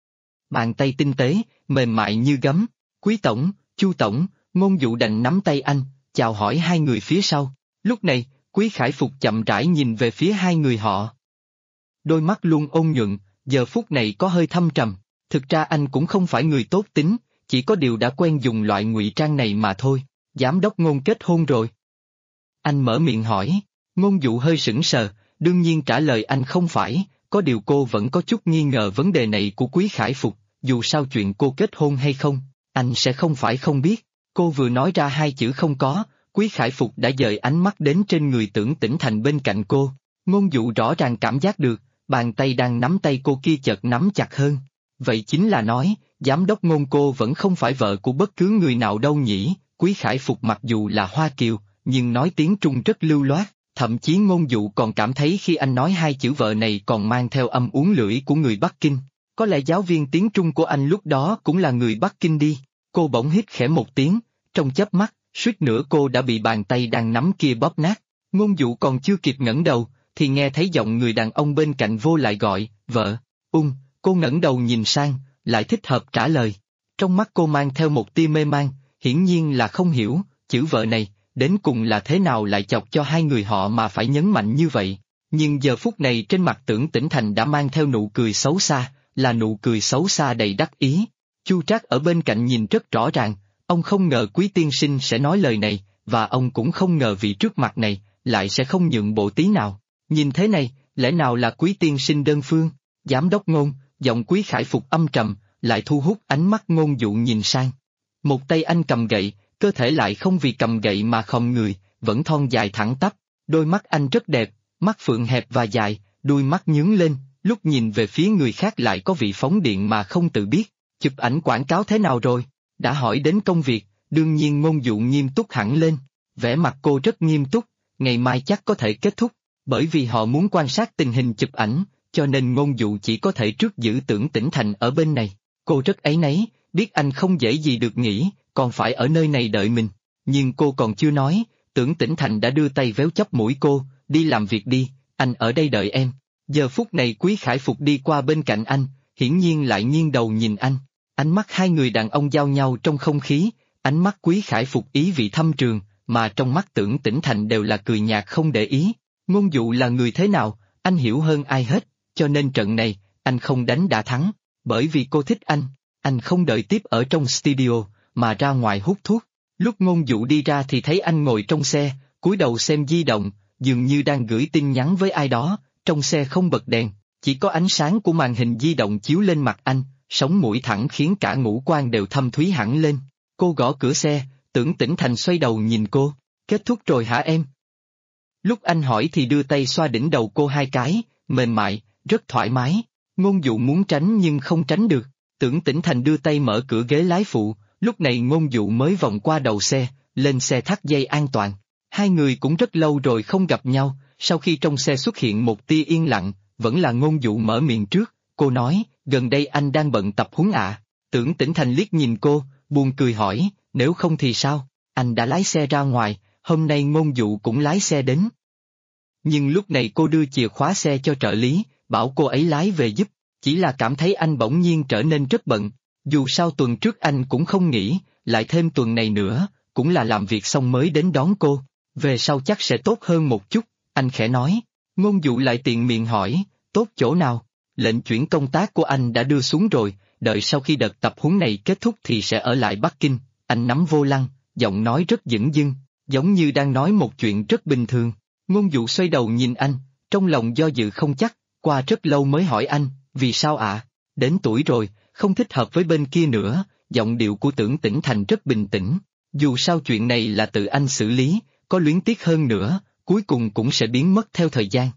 Bàn tay tinh tế, mềm mại như gấm. Quý tổng, Chu tổng, Ngôn Dụ đành nắm tay anh, chào hỏi hai người phía sau. Lúc này, Quý Khải Phục chậm rãi nhìn về phía hai người họ. Đôi mắt luôn ôn nhuận, giờ phút này có hơi thâm trầm. Thực ra anh cũng không phải người tốt tính, chỉ có điều đã quen dùng loại ngụy trang này mà thôi. Giám đốc Ngôn kết hôn rồi. Anh mở miệng hỏi. Ngôn Dụ hơi sững sờ, đương nhiên trả lời anh không phải, có điều cô vẫn có chút nghi ngờ vấn đề này của Quý Khải Phục, dù sao chuyện cô kết hôn hay không, anh sẽ không phải không biết. Cô vừa nói ra hai chữ không có, Quý Khải Phục đã dời ánh mắt đến trên người Tưởng Tĩnh Thành bên cạnh cô. Ngôn Dụ rõ ràng cảm giác được, bàn tay đang nắm tay cô kia chợt nắm chặt hơn. Vậy chính là nói, giám đốc Ngôn cô vẫn không phải vợ của bất cứ người nào đâu nhỉ. Quý Khải Phục mặc dù là Hoa Kiều, nhưng nói tiếng Trung rất lưu loát, thậm chí Ngôn Dụ còn cảm thấy khi anh nói hai chữ vợ này còn mang theo âm uốn lưỡi của người Bắc Kinh. Có lẽ giáo viên tiếng Trung của anh lúc đó cũng là người Bắc Kinh đi. Cô bỗng hít khẽ một tiếng, trong chớp mắt, suýt nữa cô đã bị bàn tay đang nắm kia bóp nát. Ngôn Dụ còn chưa kịp ngẩng đầu, thì nghe thấy giọng người đàn ông bên cạnh vô lại gọi, vợ. Cô ngẩng đầu nhìn sang, lại thích hợp trả lời. Trong mắt cô mang theo một tia mê man, hiển nhiên là không hiểu, chữ vợ này, đến cùng là thế nào lại chọc cho hai người họ mà phải nhấn mạnh như vậy. Nhưng giờ phút này trên mặt Tưởng Tĩnh Thành đã mang theo nụ cười xấu xa, là nụ cười xấu xa đầy đắc ý. Chu Trác ở bên cạnh nhìn rất rõ ràng, ông không ngờ Quý tiên sinh sẽ nói lời này, và ông cũng không ngờ vị trước mặt này, lại sẽ không nhượng bộ tí nào. Nhìn thế này, lẽ nào là Quý tiên sinh đơn phương? Giám đốc Ngôn, giọng Quý Khải Phục âm trầm, lại thu hút ánh mắt Ngôn Dụ nhìn sang. Một tay anh cầm gậy, cơ thể lại không vì cầm gậy mà khom người, vẫn thon dài thẳng tắp, đôi mắt anh rất đẹp, mắt phượng hẹp và dài, đuôi mắt nhướng lên, lúc nhìn về phía người khác lại có vị phóng điện mà không tự biết. Chụp ảnh quảng cáo thế nào rồi? Đã hỏi đến công việc, đương nhiên Ngôn Dụ nghiêm túc hẳn lên, vẻ mặt cô rất nghiêm túc, ngày mai chắc có thể kết thúc, bởi vì họ muốn quan sát tình hình chụp ảnh, cho nên Ngôn Dụ chỉ có thể trước giữ Tưởng Tĩnh Thành ở bên này. Cô rất áy náy, biết anh không dễ gì được nghỉ, còn phải ở nơi này đợi mình, nhưng cô còn chưa nói, Tưởng Tĩnh Thành đã đưa tay véo chóp mũi cô, đi làm việc đi, anh ở đây đợi em. Giờ phút này Quý Khải Phục đi qua bên cạnh anh, hiển nhiên lại nghiêng đầu nhìn anh, ánh mắt hai người đàn ông giao nhau trong không khí, ánh mắt Quý Khải Phục ý vị thâm trường, mà trong mắt Tưởng Tĩnh Thành đều là cười nhạt không để ý. Ngôn Dụ là người thế nào, anh hiểu hơn ai hết, cho nên trận này, anh không đánh đã thắng, bởi vì cô thích anh. Anh không đợi tiếp ở trong studio, mà ra ngoài hút thuốc. Lúc Ngôn Dụ đi ra thì thấy anh ngồi trong xe, cúi đầu xem di động, dường như đang gửi tin nhắn với ai đó, trong xe không bật đèn, chỉ có ánh sáng của màn hình di động chiếu lên mặt anh, sống mũi thẳng khiến cả ngũ quan đều thâm thúy hẳn lên. Cô gõ cửa xe, Tưởng Tĩnh Thành xoay đầu nhìn cô, kết thúc rồi hả em? Lúc anh hỏi thì đưa tay xoa đỉnh đầu cô 2 cái, mềm mại, rất thoải mái. Ngôn Dụ muốn tránh nhưng không tránh được. Tưởng Tĩnh Thành đưa tay mở cửa ghế lái phụ, lúc này Ngôn Dụ mới vòng qua đầu xe, lên xe thắt dây an toàn. Hai người cũng rất lâu rồi không gặp nhau, sau khi trong xe xuất hiện một tia yên lặng, vẫn là Ngôn Dụ mở miệng trước, cô nói, gần đây anh đang bận tập huấn ạ. Tưởng Tĩnh Thành liếc nhìn cô, buồn cười hỏi, nếu không thì sao, anh đã lái xe ra ngoài, hôm nay Ngôn Dụ cũng lái xe đến. Nhưng lúc này cô đưa chìa khóa xe cho trợ lý, bảo cô ấy lái về giúp, chỉ là cảm thấy anh bỗng nhiên trở nên rất bận. Dù sao tuần trước anh cũng không nghỉ, lại thêm tuần này nữa, cũng là làm việc xong mới đến đón cô, về sau chắc sẽ tốt hơn một chút, anh khẽ nói. Ngôn Dụ lại tiện miệng hỏi, tốt chỗ nào? Lệnh chuyển công tác của anh đã đưa xuống rồi, đợi sau khi đợt tập huấn này kết thúc thì sẽ ở lại Bắc Kinh. Anh nắm vô lăng, giọng nói rất dửng dưng, giống như đang nói một chuyện rất bình thường. Ngôn Dụ xoay đầu nhìn anh, trong lòng do dự không chắc, qua rất lâu mới hỏi anh, vì sao ạ? Đến tuổi rồi, không thích hợp với bên kia nữa, giọng điệu của Tưởng Tĩnh Thành rất bình tĩnh. Dù sao chuyện này là tự anh xử lý, có luyến tiếc hơn nữa, cuối cùng cũng sẽ biến mất theo thời gian.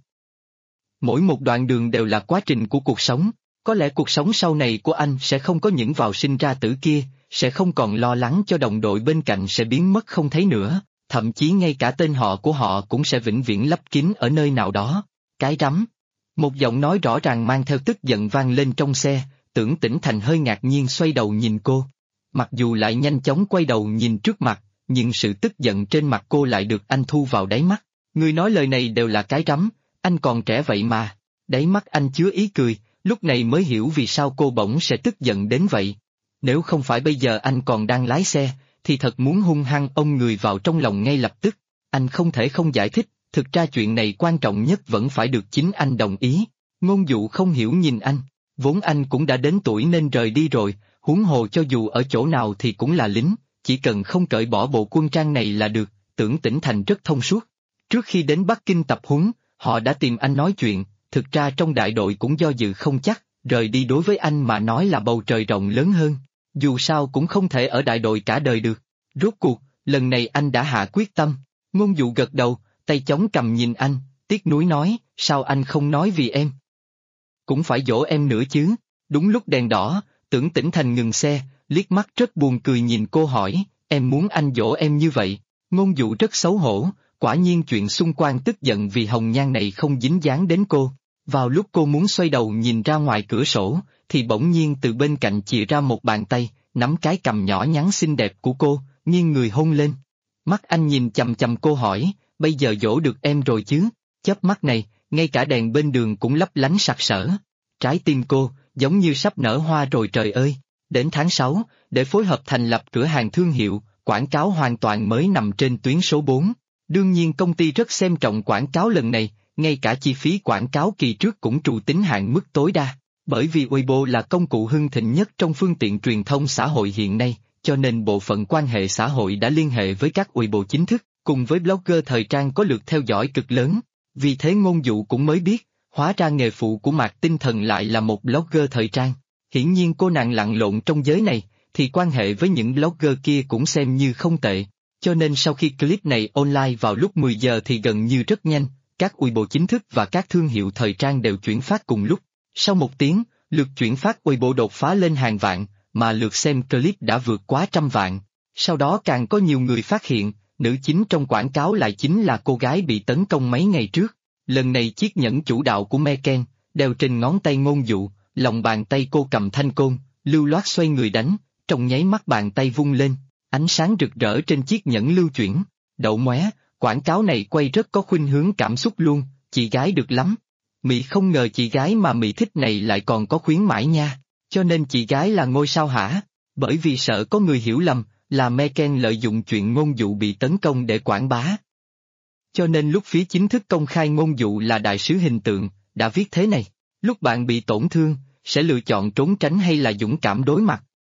Mỗi một đoạn đường đều là quá trình của cuộc sống, có lẽ cuộc sống sau này của anh sẽ không có những vào sinh ra tử kia, sẽ không còn lo lắng cho đồng đội bên cạnh sẽ biến mất không thấy nữa, thậm chí ngay cả tên họ của họ cũng sẽ vĩnh viễn lấp kín ở nơi nào đó. Cái rắm. Một giọng nói rõ ràng mang theo tức giận vang lên trong xe, Tưởng Tĩnh Thành hơi ngạc nhiên xoay đầu nhìn cô. Mặc dù lại nhanh chóng quay đầu nhìn trước mặt, nhưng sự tức giận trên mặt cô lại được anh thu vào đáy mắt. Người nói lời này đều là cái rắm, anh còn trẻ vậy mà. Đáy mắt anh chứa ý cười, lúc này mới hiểu vì sao cô bỗng sẽ tức giận đến vậy. Nếu không phải bây giờ anh còn đang lái xe, thì thật muốn hung hăng ôm người vào trong lòng ngay lập tức. Anh không thể không giải thích, thực ra chuyện này quan trọng nhất vẫn phải được chính anh đồng ý. Ngôn Dụ không hiểu nhìn anh, vốn anh cũng đã đến tuổi nên rời đi rồi, huống hồ cho dù ở chỗ nào thì cũng là lính, chỉ cần không cởi bỏ bộ quân trang này là được. Tưởng Tĩnh Thành rất thông suốt. Trước khi đến Bắc Kinh tập huấn, họ đã tìm anh nói chuyện, thực ra trong đại đội cũng do dự không chắc, rời đi đối với anh mà nói là bầu trời rộng lớn hơn. Dù sao cũng không thể ở đại đội cả đời được. Rốt cuộc, lần này anh đã hạ quyết tâm. Ngôn Dụ gật đầu, tay chống cằm nhìn anh, tiếc nuối nói, sao anh không nói vì em? Cũng phải dỗ em nữa chứ. Đúng lúc đèn đỏ, Tưởng Tĩnh Thành ngừng xe, liếc mắt rất buồn cười nhìn cô hỏi, em muốn anh dỗ em như vậy? Ngôn Dụ rất xấu hổ, quả nhiên chuyện xung quanh tức giận vì hồng nhan này không dính dáng đến cô. Vào lúc cô muốn xoay đầu nhìn ra ngoài cửa sổ, thì bỗng nhiên từ bên cạnh chìa ra một bàn tay, nắm cái cằm nhỏ nhắn xinh đẹp của cô, nghiêng người hôn lên. Mắt anh nhìn chằm chằm cô hỏi, bây giờ dỗ được em rồi chứ? Chớp mắt này, ngay cả đèn bên đường cũng lấp lánh sặc sỡ. Trái tim cô, giống như sắp nở hoa rồi trời ơi. Đến tháng 6, để phối hợp thành lập cửa hàng thương hiệu, quảng cáo hoàn toàn mới nằm trên tuyến số 4. Đương nhiên công ty rất xem trọng quảng cáo lần này, ngay cả chi phí quảng cáo kỳ trước cũng trù tính hạn mức tối đa. Bởi vì Weibo là công cụ hưng thịnh nhất trong phương tiện truyền thông xã hội hiện nay, cho nên bộ phận quan hệ xã hội đã liên hệ với các Weibo chính thức, cùng với blogger thời trang có lượt theo dõi cực lớn. Vì thế Ngôn Dụ cũng mới biết, hóa ra nghề phụ của Mạc Tinh Thần lại là một blogger thời trang. Hiển nhiên cô nàng lặn lộn trong giới này, thì quan hệ với những blogger kia cũng xem như không tệ. Cho nên sau khi clip này online vào lúc 10 giờ thì gần như rất nhanh, các Weibo chính thức và các thương hiệu thời trang đều chuyển phát cùng lúc. Sau 1 tiếng, lượt chuyển phát Weibo đột phá lên hàng vạn, mà lượt xem clip đã vượt quá 100 vạn. Sau đó càng có nhiều người phát hiện, nữ chính trong quảng cáo lại chính là cô gái bị tấn công mấy ngày trước. Lần này chiếc nhẫn chủ đạo của Meken, đeo trên ngón tay Ngôn Dụ, lòng bàn tay cô cầm thanh côn, lưu loát xoay người đánh, trong nháy mắt bàn tay vung lên, ánh sáng rực rỡ trên chiếc nhẫn lưu chuyển. Đậu móe, quảng cáo này quay rất có khuynh hướng cảm xúc luôn, chị gái được lắm. Mị không ngờ chị gái mà Mị thích này lại còn có khuyến mãi nha, cho nên chị gái là ngôi sao hả? Bởi vì sợ có người hiểu lầm, là Meken lợi dụng chuyện Ngôn Dụ bị tấn công để quảng bá. Cho nên lúc phía chính thức công khai Ngôn Dụ là đại sứ hình tượng, đã viết thế này, lúc bạn bị tổn thương, sẽ lựa chọn trốn tránh hay là dũng cảm đối mặt,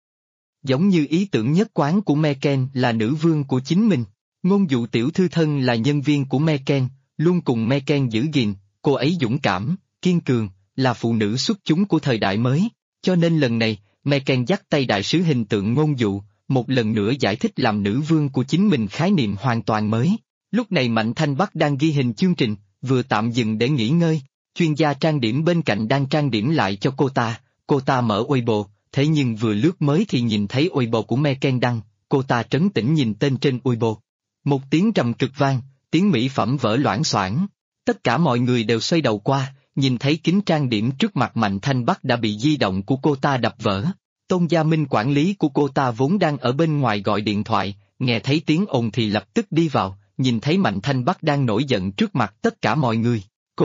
giống như ý tưởng nhất quán của Meken là nữ vương của chính mình. Ngôn dụ tiểu thư thân là nhân viên của Meken, luôn cùng Meken giữ gìn, cô ấy dũng cảm, kiên cường, là phụ nữ xuất chúng của thời đại mới, cho nên lần này, Meken dắt tay đại sứ hình tượng ngôn dụ, một lần nữa giải thích làm nữ vương của chính mình khái niệm hoàn toàn mới. Lúc này Mạnh Thanh Bắc đang ghi hình chương trình, vừa tạm dừng để nghỉ ngơi, chuyên gia trang điểm bên cạnh đang trang điểm lại cho cô ta mở Weibo, thế nhưng vừa lướt mới thì nhìn thấy Weibo của Meken đăng, cô ta trấn tĩnh nhìn tên trên Weibo. Một tiếng trầm cực vang, tiếng mỹ phẩm vỡ loảng xoảng. Tất cả mọi người đều xoay đầu qua, nhìn thấy kính trang điểm trước mặt Mạnh Thanh Bắc đã bị di động của cô ta đập vỡ. Tôn Gia Minh quản lý của cô ta vốn đang ở bên ngoài gọi điện thoại, nghe thấy tiếng ồn thì lập tức đi vào, nhìn thấy Mạnh Thanh Bắc đang nổi giận trước mặt tất cả mọi người.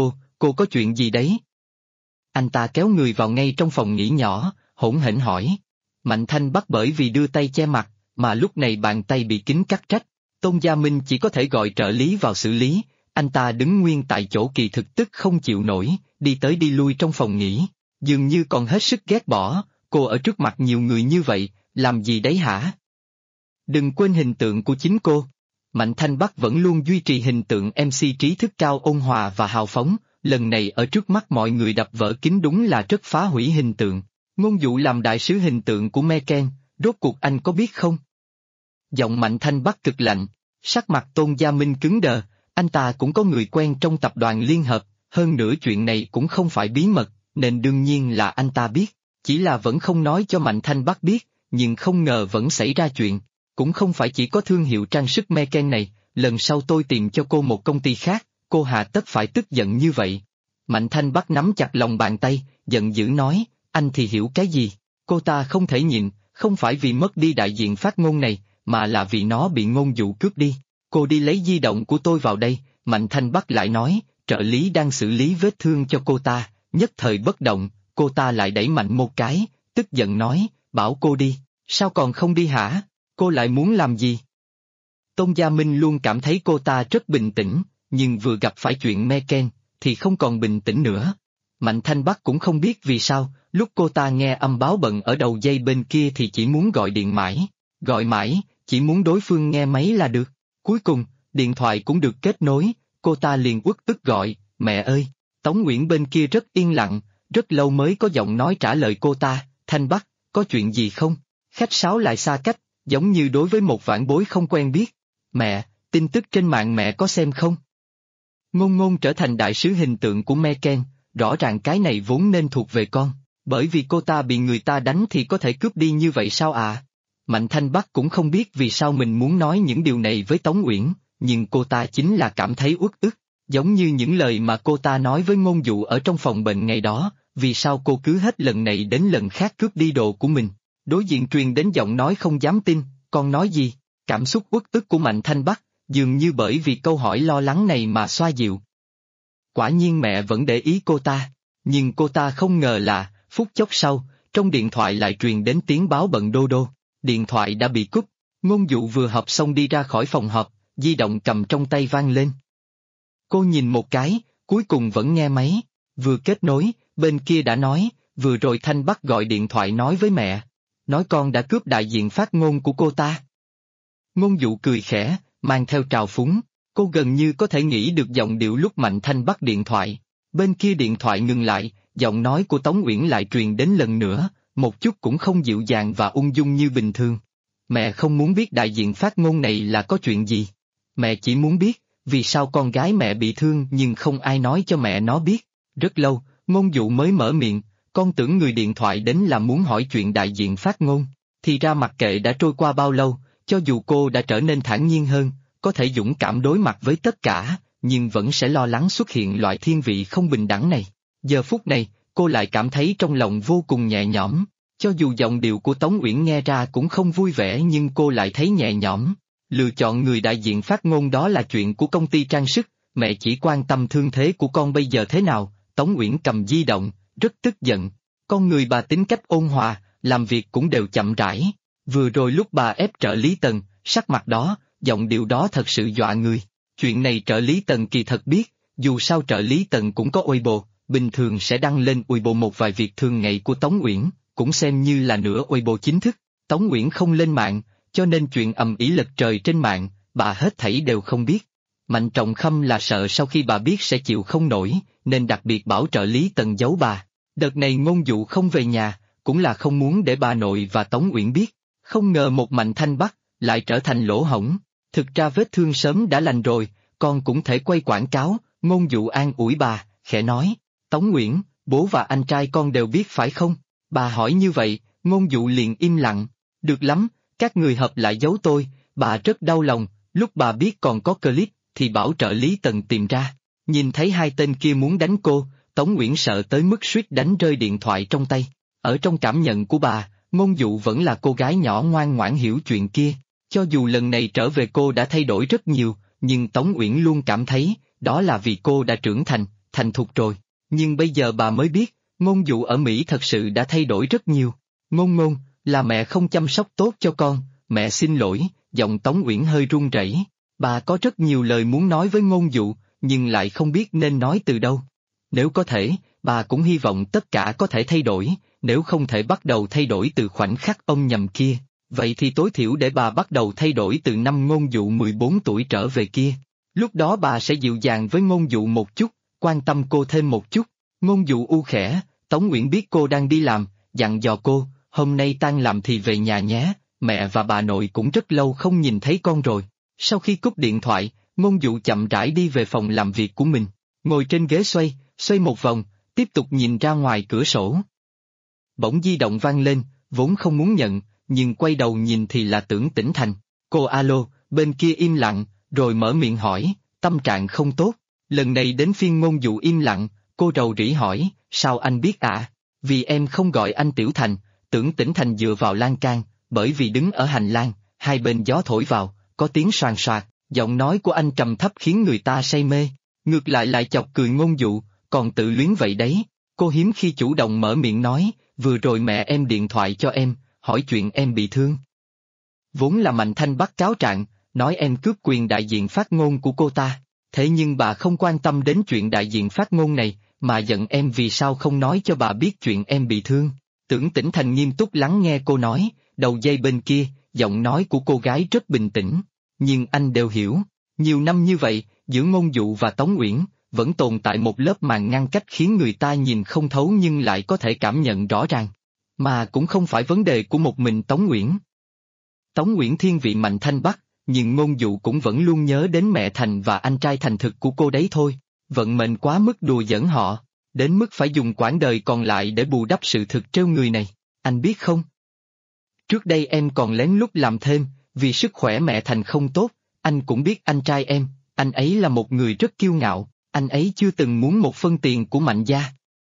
Cô có chuyện gì đấy? Anh ta kéo người vào ngay trong phòng nghỉ nhỏ, hỗn hển hỏi. Mạnh Thanh Bắc bởi vì đưa tay che mặt, mà lúc này bàn tay bị kính cắt rách. Tôn Gia Minh chỉ có thể gọi trợ lý vào xử lý, anh ta đứng nguyên tại chỗ kỳ thực tức không chịu nổi, đi tới đi lui trong phòng nghỉ, dường như còn hết sức ghét bỏ, cô ở trước mặt nhiều người như vậy, làm gì đấy hả? Đừng quên hình tượng của chính cô. Mạnh Thanh Bắc vẫn luôn duy trì hình tượng MC trí thức cao ôn hòa và hào phóng, lần này ở trước mắt mọi người đập vỡ kính đúng là rất phá hủy hình tượng. Ngôn dụ làm đại sứ hình tượng của Meken, rốt cuộc anh có biết không? Giọng Mạnh Thanh Bắc cực lạnh, sắc mặt Tôn Gia Minh cứng đờ, anh ta cũng có người quen trong tập đoàn Liên Hợp, hơn nữa chuyện này cũng không phải bí mật, nên đương nhiên là anh ta biết, chỉ là vẫn không nói cho Mạnh Thanh Bắc biết, nhưng không ngờ vẫn xảy ra chuyện. Cũng không phải chỉ có thương hiệu trang sức Meken này, lần sau tôi tìm cho cô một công ty khác, cô hà tất phải tức giận như vậy. Mạnh Thanh Bắc nắm chặt lòng bàn tay, giận dữ nói, anh thì hiểu cái gì? Cô ta không thể nhịn, không phải vì mất đi đại diện phát ngôn này, mà là vì nó bị ngôn dụ cướp đi. Cô đi lấy di động của tôi vào đây, Mạnh Thanh Bắc lại nói, trợ lý đang xử lý vết thương cho cô ta, nhất thời bất động, cô ta lại đẩy mạnh một cái, tức giận nói, bảo cô đi, sao còn không đi hả? Cô lại muốn làm gì? Tôn Gia Minh luôn cảm thấy cô ta rất bình tĩnh, nhưng vừa gặp phải chuyện Meken, thì không còn bình tĩnh nữa. Mạnh Thanh Bắc cũng không biết vì sao, lúc cô ta nghe âm báo bận ở đầu dây bên kia thì chỉ muốn gọi điện mãi, chỉ muốn đối phương nghe máy là được. Cuối cùng, điện thoại cũng được kết nối, cô ta liền uất ức gọi, mẹ ơi, Tống Nguyễn bên kia rất yên lặng, rất lâu mới có giọng nói trả lời cô ta, Thanh Bắc, có chuyện gì không? Khách sáo lại xa cách, giống như đối với một vãn bối không quen biết. Mẹ, tin tức trên mạng mẹ có xem không? Ngôn Ngôn trở thành đại sứ hình tượng của Meken, rõ ràng cái này vốn nên thuộc về con, bởi vì cô ta bị người ta đánh thì có thể cướp đi như vậy sao à? Mạnh Thanh Bắc cũng không biết vì sao mình muốn nói những điều này với Tống Uyển, nhưng cô ta chính là cảm thấy uất ức, giống như những lời mà cô ta nói với ngôn dụ ở trong phòng bệnh ngày đó, vì sao cô cứ hết lần này đến lần khác cướp đi đồ của mình. Đối diện truyền đến giọng nói không dám tin, con nói gì? Cảm xúc uất ức của Mạnh Thanh Bắc, dường như bởi vì câu hỏi lo lắng này mà xoa dịu. Quả nhiên mẹ vẫn để ý cô ta, nhưng cô ta không ngờ là, phút chốc sau, trong điện thoại lại truyền đến tiếng báo bận đô đô, điện thoại đã bị cúp, ngôn dụ vừa họp xong đi ra khỏi phòng họp, di động cầm trong tay vang lên. Cô nhìn một cái, cuối cùng vẫn nghe máy, vừa kết nối, bên kia đã nói, vừa rồi Thanh Bắc gọi điện thoại nói với mẹ, nói con đã cướp đại diện phát ngôn của cô ta. Ngôn dụ cười khẽ, mang theo trào phúng, cô gần như có thể nghĩ được giọng điệu lúc Mạnh Thanh bắt điện thoại. Bên kia điện thoại ngừng lại, giọng nói của Tống Uyển lại truyền đến lần nữa, một chút cũng không dịu dàng và ung dung như bình thường. Mẹ không muốn biết đại diện phát ngôn này là có chuyện gì. Mẹ chỉ muốn biết, vì sao con gái mẹ bị thương nhưng không ai nói cho mẹ nó biết. Rất lâu, ngôn dụ mới mở miệng, con tưởng người điện thoại đến là muốn hỏi chuyện đại diện phát ngôn. Thì ra mặc kệ đã trôi qua bao lâu, cho dù cô đã trở nên thản nhiên hơn, có thể dũng cảm đối mặt với tất cả, nhưng vẫn sẽ lo lắng xuất hiện loại thiên vị không bình đẳng này. Giờ phút này, cô lại cảm thấy trong lòng vô cùng nhẹ nhõm, cho dù giọng điệu của Tống Uyển nghe ra cũng không vui vẻ nhưng cô lại thấy nhẹ nhõm. Lựa chọn người đại diện phát ngôn đó là chuyện của công ty trang sức, mẹ chỉ quan tâm thương thế của con bây giờ thế nào. Tống Uyển cầm di động, rất tức giận. Con người bà tính cách ôn hòa, làm việc cũng đều chậm rãi. Vừa rồi lúc bà ép trợ lý Tần, sắc mặt đó, giọng điệu đó thật sự dọa người. Chuyện này trợ lý Tần kỳ thật biết, dù sao trợ lý Tần cũng có Weibo, bình thường sẽ đăng lên Weibo một vài việc thường ngày của Tống Uyển, cũng xem như là nửa Weibo chính thức. Tống Uyển không lên mạng, cho nên chuyện ầm ĩ lật trời trên mạng, bà hết thảy đều không biết. Mạnh Trọng Khâm là sợ sau khi bà biết sẽ chịu không nổi, nên đặc biệt bảo trợ Lý Tần giấu bà. Đợt này Ngôn Dụ không về nhà, cũng là không muốn để bà nội và Tống Uyển biết. Không ngờ một Mạnh Thanh Bắc lại trở thành lỗ hổng. Thực ra vết thương sớm đã lành rồi, con cũng thể quay quảng cáo. Ngôn Dụ an ủi bà, khẽ nói, Tống Uyển, bố và anh trai con đều biết phải không? Bà hỏi như vậy, Ngôn Dụ liền im lặng. Được lắm, các người hợp lại giấu tôi, bà rất đau lòng. Lúc bà biết còn có clip, thì bảo trợ Lý Tần tìm ra. Nhìn thấy hai tên kia muốn đánh cô, Tống Uyển sợ tới mức suýt đánh rơi điện thoại trong tay. Ở trong cảm nhận của bà, Ngôn Dụ vẫn là cô gái nhỏ ngoan ngoãn hiểu chuyện kia. Cho dù lần này trở về cô đã thay đổi rất nhiều, nhưng Tống Uyển luôn cảm thấy, đó là vì cô đã trưởng thành, thành thục rồi. Nhưng bây giờ bà mới biết, Ngôn Dụ ở Mỹ thật sự đã thay đổi rất nhiều. Ngôn Ngôn, là mẹ không chăm sóc tốt cho con, mẹ xin lỗi, giọng Tống Uyển hơi run rẩy. Bà có rất nhiều lời muốn nói với Ngôn Dụ, nhưng lại không biết nên nói từ đâu. Nếu có thể, bà cũng hy vọng tất cả có thể thay đổi, nếu không thể bắt đầu thay đổi từ khoảnh khắc ông nhầm kia, vậy thì tối thiểu để bà bắt đầu thay đổi từ năm Ngôn Dụ 14 tuổi trở về kia. Lúc đó bà sẽ dịu dàng với Ngôn Dụ một chút, quan tâm cô thêm một chút. Ngôn Dụ u khẽ, Tống Uyển biết cô đang đi làm, dặn dò cô, hôm nay tan làm thì về nhà nhé, mẹ và bà nội cũng rất lâu không nhìn thấy con rồi. Sau khi cúp điện thoại, Ngôn Dụ chậm rãi đi về phòng làm việc của mình, ngồi trên ghế xoay một vòng, tiếp tục nhìn ra ngoài cửa sổ. Bỗng di động vang lên, vốn không muốn nhận, nhưng quay đầu nhìn thì là Tưởng Tĩnh Thành. Cô alo, bên kia im lặng, rồi mở miệng hỏi, tâm trạng không tốt. Lần này đến phiên Ngôn Dụ im lặng, cô rầu rĩ hỏi, sao anh biết ạ? Vì em không gọi anh Tiểu Thành. Tưởng Tĩnh Thành dựa vào lan can, bởi vì đứng ở hành lang, hai bên gió thổi vào, có tiếng xoàn xoạc, giọng nói của anh trầm thấp khiến người ta say mê. Ngược lại chọc cười Ngôn Dụ, còn tự luyến vậy đấy. Cô hiếm khi chủ động mở miệng nói, vừa rồi mẹ em điện thoại cho em, hỏi chuyện em bị thương. Vốn là Mạnh Thanh Bắc cáo trạng, nói em cướp quyền đại diện phát ngôn của cô ta. Thế nhưng bà không quan tâm đến chuyện đại diện phát ngôn này, mà giận em vì sao không nói cho bà biết chuyện em bị thương. Tưởng Tĩnh Thành nghiêm túc lắng nghe cô nói, đầu dây bên kia, giọng nói của cô gái rất bình tĩnh. Nhưng anh đều hiểu, nhiều năm như vậy, giữa Ngôn Dụ và Tống Uyển, vẫn tồn tại một lớp màn ngăn cách khiến người ta nhìn không thấu nhưng lại có thể cảm nhận rõ ràng. Mà cũng không phải vấn đề của một mình Tống Uyển. Tống Uyển thiên vị Mạnh Thanh Bắc, nhưng Ngôn Dụ cũng vẫn luôn nhớ đến mẹ Thành và anh trai thành thực của cô đấy thôi. Vận mệnh quá mức đùa giỡn họ, đến mức phải dùng quãng đời còn lại để bù đắp sự thực trêu người này, anh biết không? Trước đây em còn lén lút làm thêm, vì sức khỏe mẹ Thành không tốt, anh cũng biết anh trai em, anh ấy là một người rất kiêu ngạo, anh ấy chưa từng muốn một phân tiền của Mạnh gia.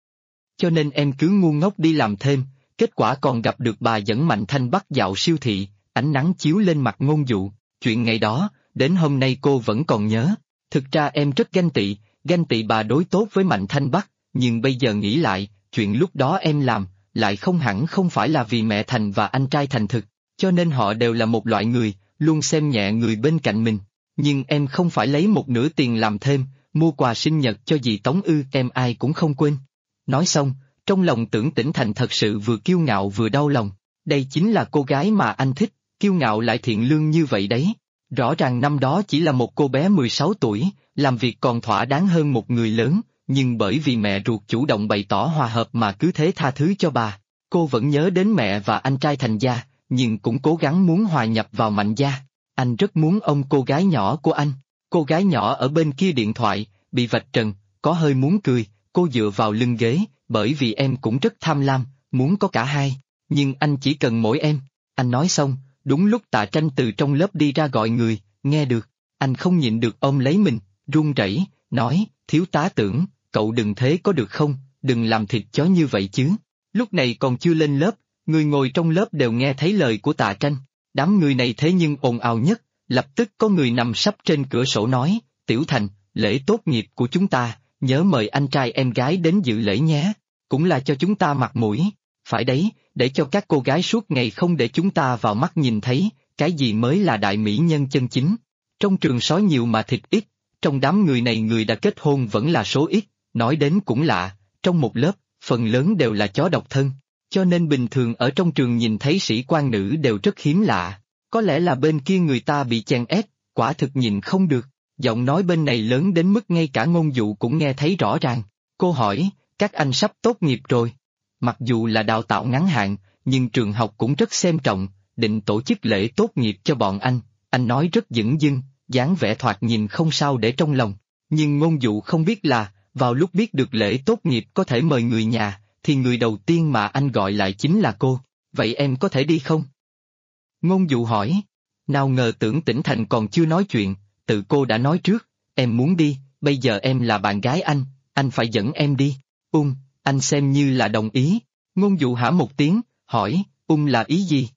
Cho nên em cứ ngu ngốc đi làm thêm, kết quả còn gặp được bà dẫn Mạnh Thanh Bắc dạo siêu thị, ánh nắng chiếu lên mặt Ngôn Dụ, chuyện ngày đó, đến hôm nay cô vẫn còn nhớ. Thực ra em rất ganh tị bà đối tốt với Mạnh Thanh Bắc, nhưng bây giờ nghĩ lại, chuyện lúc đó em làm, lại không phải là vì mẹ Thành và anh trai thành thực, cho nên họ đều là một loại người, luôn xem nhẹ người bên cạnh mình. Nhưng em không phải lấy một nửa tiền làm thêm, mua quà sinh nhật cho dì Tống ư, em ai cũng không quên. Nói xong, trong lòng Tưởng Tĩnh Thành thật sự vừa kiêu ngạo vừa đau lòng, đây chính là cô gái mà anh thích, kiêu ngạo lại thiện lương như vậy đấy. Rõ ràng năm đó chỉ là một cô bé 16 tuổi, làm việc còn thỏa đáng hơn một người lớn, nhưng bởi vì mẹ ruột chủ động bày tỏ hòa hợp mà cứ thế tha thứ cho bà. Cô vẫn nhớ đến mẹ và anh trai Thành gia, nhưng cũng cố gắng muốn hòa nhập vào Mạnh gia. Anh rất muốn ôm cô gái nhỏ của anh. Cô gái nhỏ ở bên kia điện thoại, bị vạch trần, có hơi muốn cười, cô dựa vào lưng ghế, bởi vì em cũng rất tham lam, muốn có cả hai, nhưng anh chỉ cần mỗi em. Anh nói xong, đúng lúc Tạ Tranh từ trong lớp đi ra gọi người, nghe được, anh không nhịn được ôm lấy mình, run rẩy, nói, thiếu tá Tưởng, cậu đừng thế có được không, đừng làm thịt chó như vậy chứ. Lúc này còn chưa lên lớp, người ngồi trong lớp đều nghe thấy lời của Tạ Tranh, đám người này thế nhưng ồn ào nhất, lập tức có người nằm sấp trên cửa sổ nói, Tiểu Thành, lễ tốt nghiệp của chúng ta, nhớ mời anh trai em gái đến dự lễ nhé, cũng là cho chúng ta mặt mũi, phải đấy, để cho các cô gái suốt ngày không để chúng ta vào mắt nhìn thấy, cái gì mới là đại mỹ nhân chân chính. Trong trường sói nhiều mà thịt ít, trong đám người này người đã kết hôn vẫn là số ít, nói đến cũng lạ, trong một lớp, phần lớn đều là chó độc thân. Cho nên bình thường ở trong trường nhìn thấy sĩ quan nữ đều rất hiếm lạ. Có lẽ là bên kia người ta bị chèn ép, quả thực nhìn không được. Giọng nói bên này lớn đến mức ngay cả Ngôn Dụ cũng nghe thấy rõ ràng. Cô hỏi, các anh sắp tốt nghiệp rồi. Mặc dù là đào tạo ngắn hạn, nhưng trường học cũng rất xem trọng, định tổ chức lễ tốt nghiệp cho bọn anh nói rất dửng dưng, dáng vẻ thoạt nhìn không sao để trong lòng. Nhưng Ngôn Dụ không biết là, vào lúc biết được lễ tốt nghiệp có thể mời người nhà, thì người đầu tiên mà anh gọi lại chính là cô. Vậy em có thể đi không? Ngôn Dụ hỏi. Nào ngờ Tưởng Tĩnh Thành còn chưa nói chuyện, tự cô đã nói trước, em muốn đi, bây giờ em là bạn gái anh phải dẫn em đi. Anh xem như là đồng ý. Ngôn Dụ hả một tiếng, hỏi, là ý gì?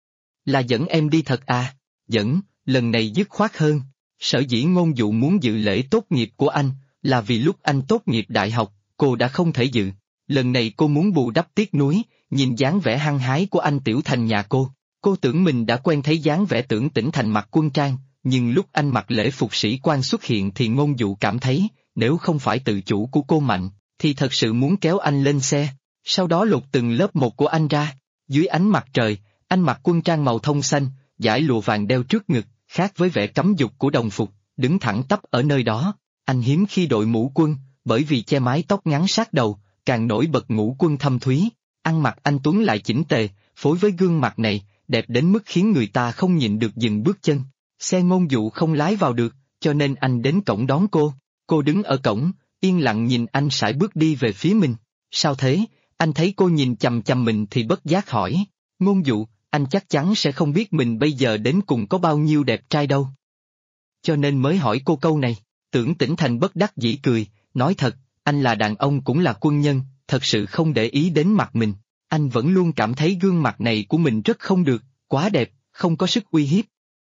Là dẫn em đi thật à? Dẫn, lần này dứt khoát hơn. Sở dĩ Ngôn Dụ muốn dự lễ tốt nghiệp của anh, là vì lúc anh tốt nghiệp đại học, cô đã không thể dự. Lần này cô muốn bù đắp tiếc nuối, nhìn dáng vẻ hăng hái của anh Tiểu Thành nhà cô. Cô tưởng mình đã quen thấy dáng vẻ Tưởng Tĩnh Thành mặc quân trang, nhưng lúc anh mặc lễ phục sĩ quan xuất hiện thì Ngôn Dụ cảm thấy, nếu không phải tự chủ của cô mạnh, thì thật sự muốn kéo anh lên xe, sau đó lột từng lớp một của anh ra. Dưới ánh mặt trời, anh mặc quân trang màu thông xanh, dải lụa vàng đeo trước ngực, khác với vẻ cấm dục của đồng phục, đứng thẳng tắp ở nơi đó. Anh hiếm khi đội mũ quân, bởi vì che mái tóc ngắn sát đầu, càng nổi bật ngũ quân thâm thúy. Ăn mặc anh tuấn lại chỉnh tề, phối với gương mặt này, đẹp đến mức khiến người ta không nhịn được dừng bước chân. Xe Ngôn Dụ không lái vào được, cho nên anh đến cổng đón cô. Cô đứng ở cổng, yên lặng nhìn anh sải bước đi về phía mình. Sao thế? Anh thấy cô nhìn chằm chằm mình thì bất giác hỏi. Ngôn Dụ, anh chắc chắn sẽ không biết mình bây giờ đến cùng có bao nhiêu đẹp trai đâu. Cho nên mới hỏi cô câu này. Tưởng Tĩnh Thành bất đắc dĩ cười, nói thật, anh là đàn ông cũng là quân nhân, thật sự không để ý đến mặt mình. Anh vẫn luôn cảm thấy gương mặt này của mình rất không được, quá đẹp, không có sức uy hiếp.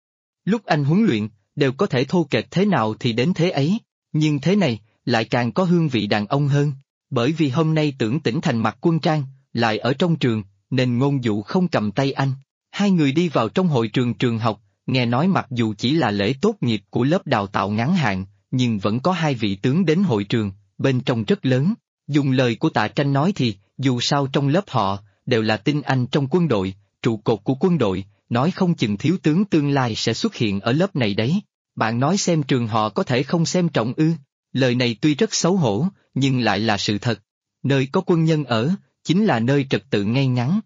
Lúc anh huấn luyện, đều có thể thô kệch thế nào thì đến thế ấy, nhưng thế này, lại càng có hương vị đàn ông hơn. Bởi vì hôm nay Tưởng Tĩnh Thành mặc quân trang, lại ở trong trường, nên Ngôn Dụ không cầm tay anh. Hai người đi vào trong hội trường trường học, nghe nói mặc dù chỉ là lễ tốt nghiệp của lớp đào tạo ngắn hạn, nhưng vẫn có hai vị tướng đến hội trường, bên trong rất lớn. Dùng lời của Tạ Tranh nói thì, dù sao trong lớp họ, đều là tinh anh trong quân đội, trụ cột của quân đội, nói không chừng thiếu tướng tương lai sẽ xuất hiện ở lớp này đấy. Bạn nói xem trường họ có thể không xem trọng ư? Lời này tuy rất xấu hổ, nhưng lại là sự thật. Nơi có quân nhân ở, chính là nơi trật tự ngay ngắn.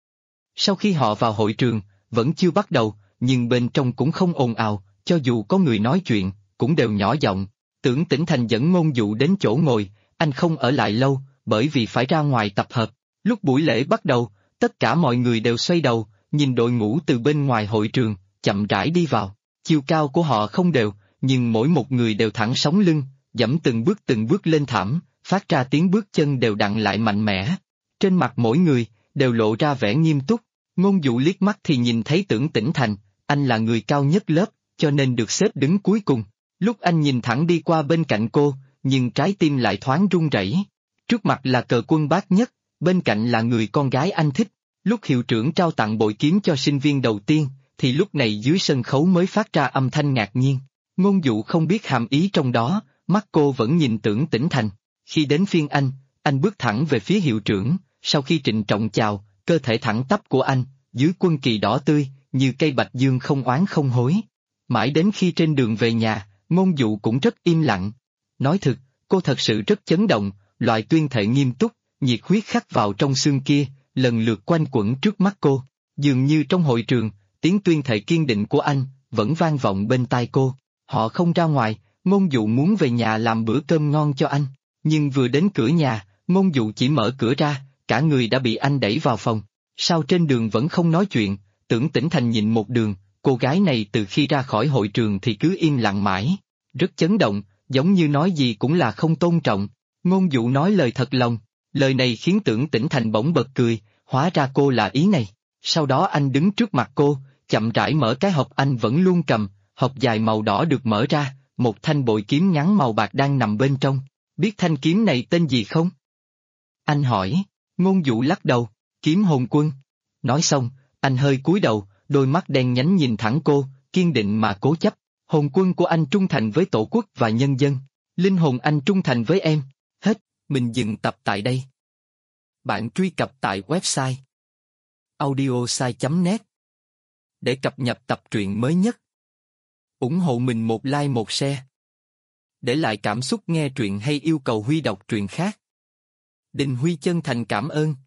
Sau khi họ vào hội trường, vẫn chưa bắt đầu, nhưng bên trong cũng không ồn ào, cho dù có người nói chuyện, cũng đều nhỏ giọng. Tưởng Tĩnh Thành dẫn Ngôn Dụ đến chỗ ngồi, anh không ở lại lâu, bởi vì phải ra ngoài tập hợp. Lúc buổi lễ bắt đầu, tất cả mọi người đều xoay đầu, nhìn đội ngũ từ bên ngoài hội trường, chậm rãi đi vào. Chiều cao của họ không đều, nhưng mỗi một người đều thẳng sống lưng, dẫm từng bước lên thảm, phát ra tiếng bước chân đều đặn lại mạnh mẽ. Trên mặt mỗi người, đều lộ ra vẻ nghiêm túc. Ngôn Dụ liếc mắt thì nhìn thấy Tưởng Tĩnh Thành, anh là người cao nhất lớp, cho nên được xếp đứng cuối cùng. Lúc anh nhìn thẳng đi qua bên cạnh cô, nhưng trái tim lại thoáng run rẩy. Trước mặt là cờ quân bát nhất, bên cạnh là người con gái anh thích. Lúc hiệu trưởng trao tặng bội kiếm cho sinh viên đầu tiên, thì lúc này dưới sân khấu mới phát ra âm thanh ngạc nhiên. Ngôn Dụ không biết hàm ý trong đó, mắt cô vẫn nhìn Tưởng Tĩnh Thành. Khi đến phiên anh bước thẳng về phía hiệu trưởng, sau khi trịnh trọng chào, cơ thể thẳng tắp của anh, dưới quân kỳ đỏ tươi, như cây bạch dương không oán không hối. Mãi đến khi trên đường về nhà, Ngôn Dụ cũng rất im lặng. Nói thực, cô thật sự rất chấn động, loại tuyên thệ nghiêm túc, nhiệt huyết khắc vào trong xương kia, lần lượt quanh quẩn trước mắt cô. Dường như trong hội trường, tiếng tuyên thệ kiên định của anh, vẫn vang vọng bên tai cô. Họ không ra ngoài, Ngôn Dụ muốn về nhà làm bữa cơm ngon cho anh. Nhưng vừa đến cửa nhà, Ngôn Dụ chỉ mở cửa ra, cả người đã bị anh đẩy vào phòng. Sao trên đường vẫn không nói chuyện? Tưởng Tĩnh Thành nhìn một đường, cô gái này từ khi ra khỏi hội trường thì cứ im lặng mãi. Rất chấn động, giống như nói gì cũng là không tôn trọng. Ngôn Dụ nói lời thật lòng, lời này khiến Tưởng Tĩnh Thành bỗng bật cười, hóa ra cô là ý này. Sau đó anh đứng trước mặt cô, chậm rãi mở cái hộp anh vẫn luôn cầm, hộp dài màu đỏ được mở ra, một thanh bội kiếm ngắn màu bạc đang nằm bên trong. Biết thanh kiếm này tên gì không? Anh hỏi. Ngôn Dụ lắc đầu, Kiếm Hồn Quân. Nói xong, anh hơi cúi đầu, đôi mắt đen nhánh nhìn thẳng cô, kiên định mà cố chấp. Hồn quân của anh trung thành với tổ quốc và nhân dân. Linh hồn anh trung thành với em. Hết, mình dừng tập tại đây. bạn truy cập tại website audiosai.net để cập nhật tập truyện mới nhất. Ủng hộ mình một like một share. Để lại cảm xúc nghe truyện hay yêu cầu Huy đọc truyện khác. Đình Huy chân thành cảm ơn.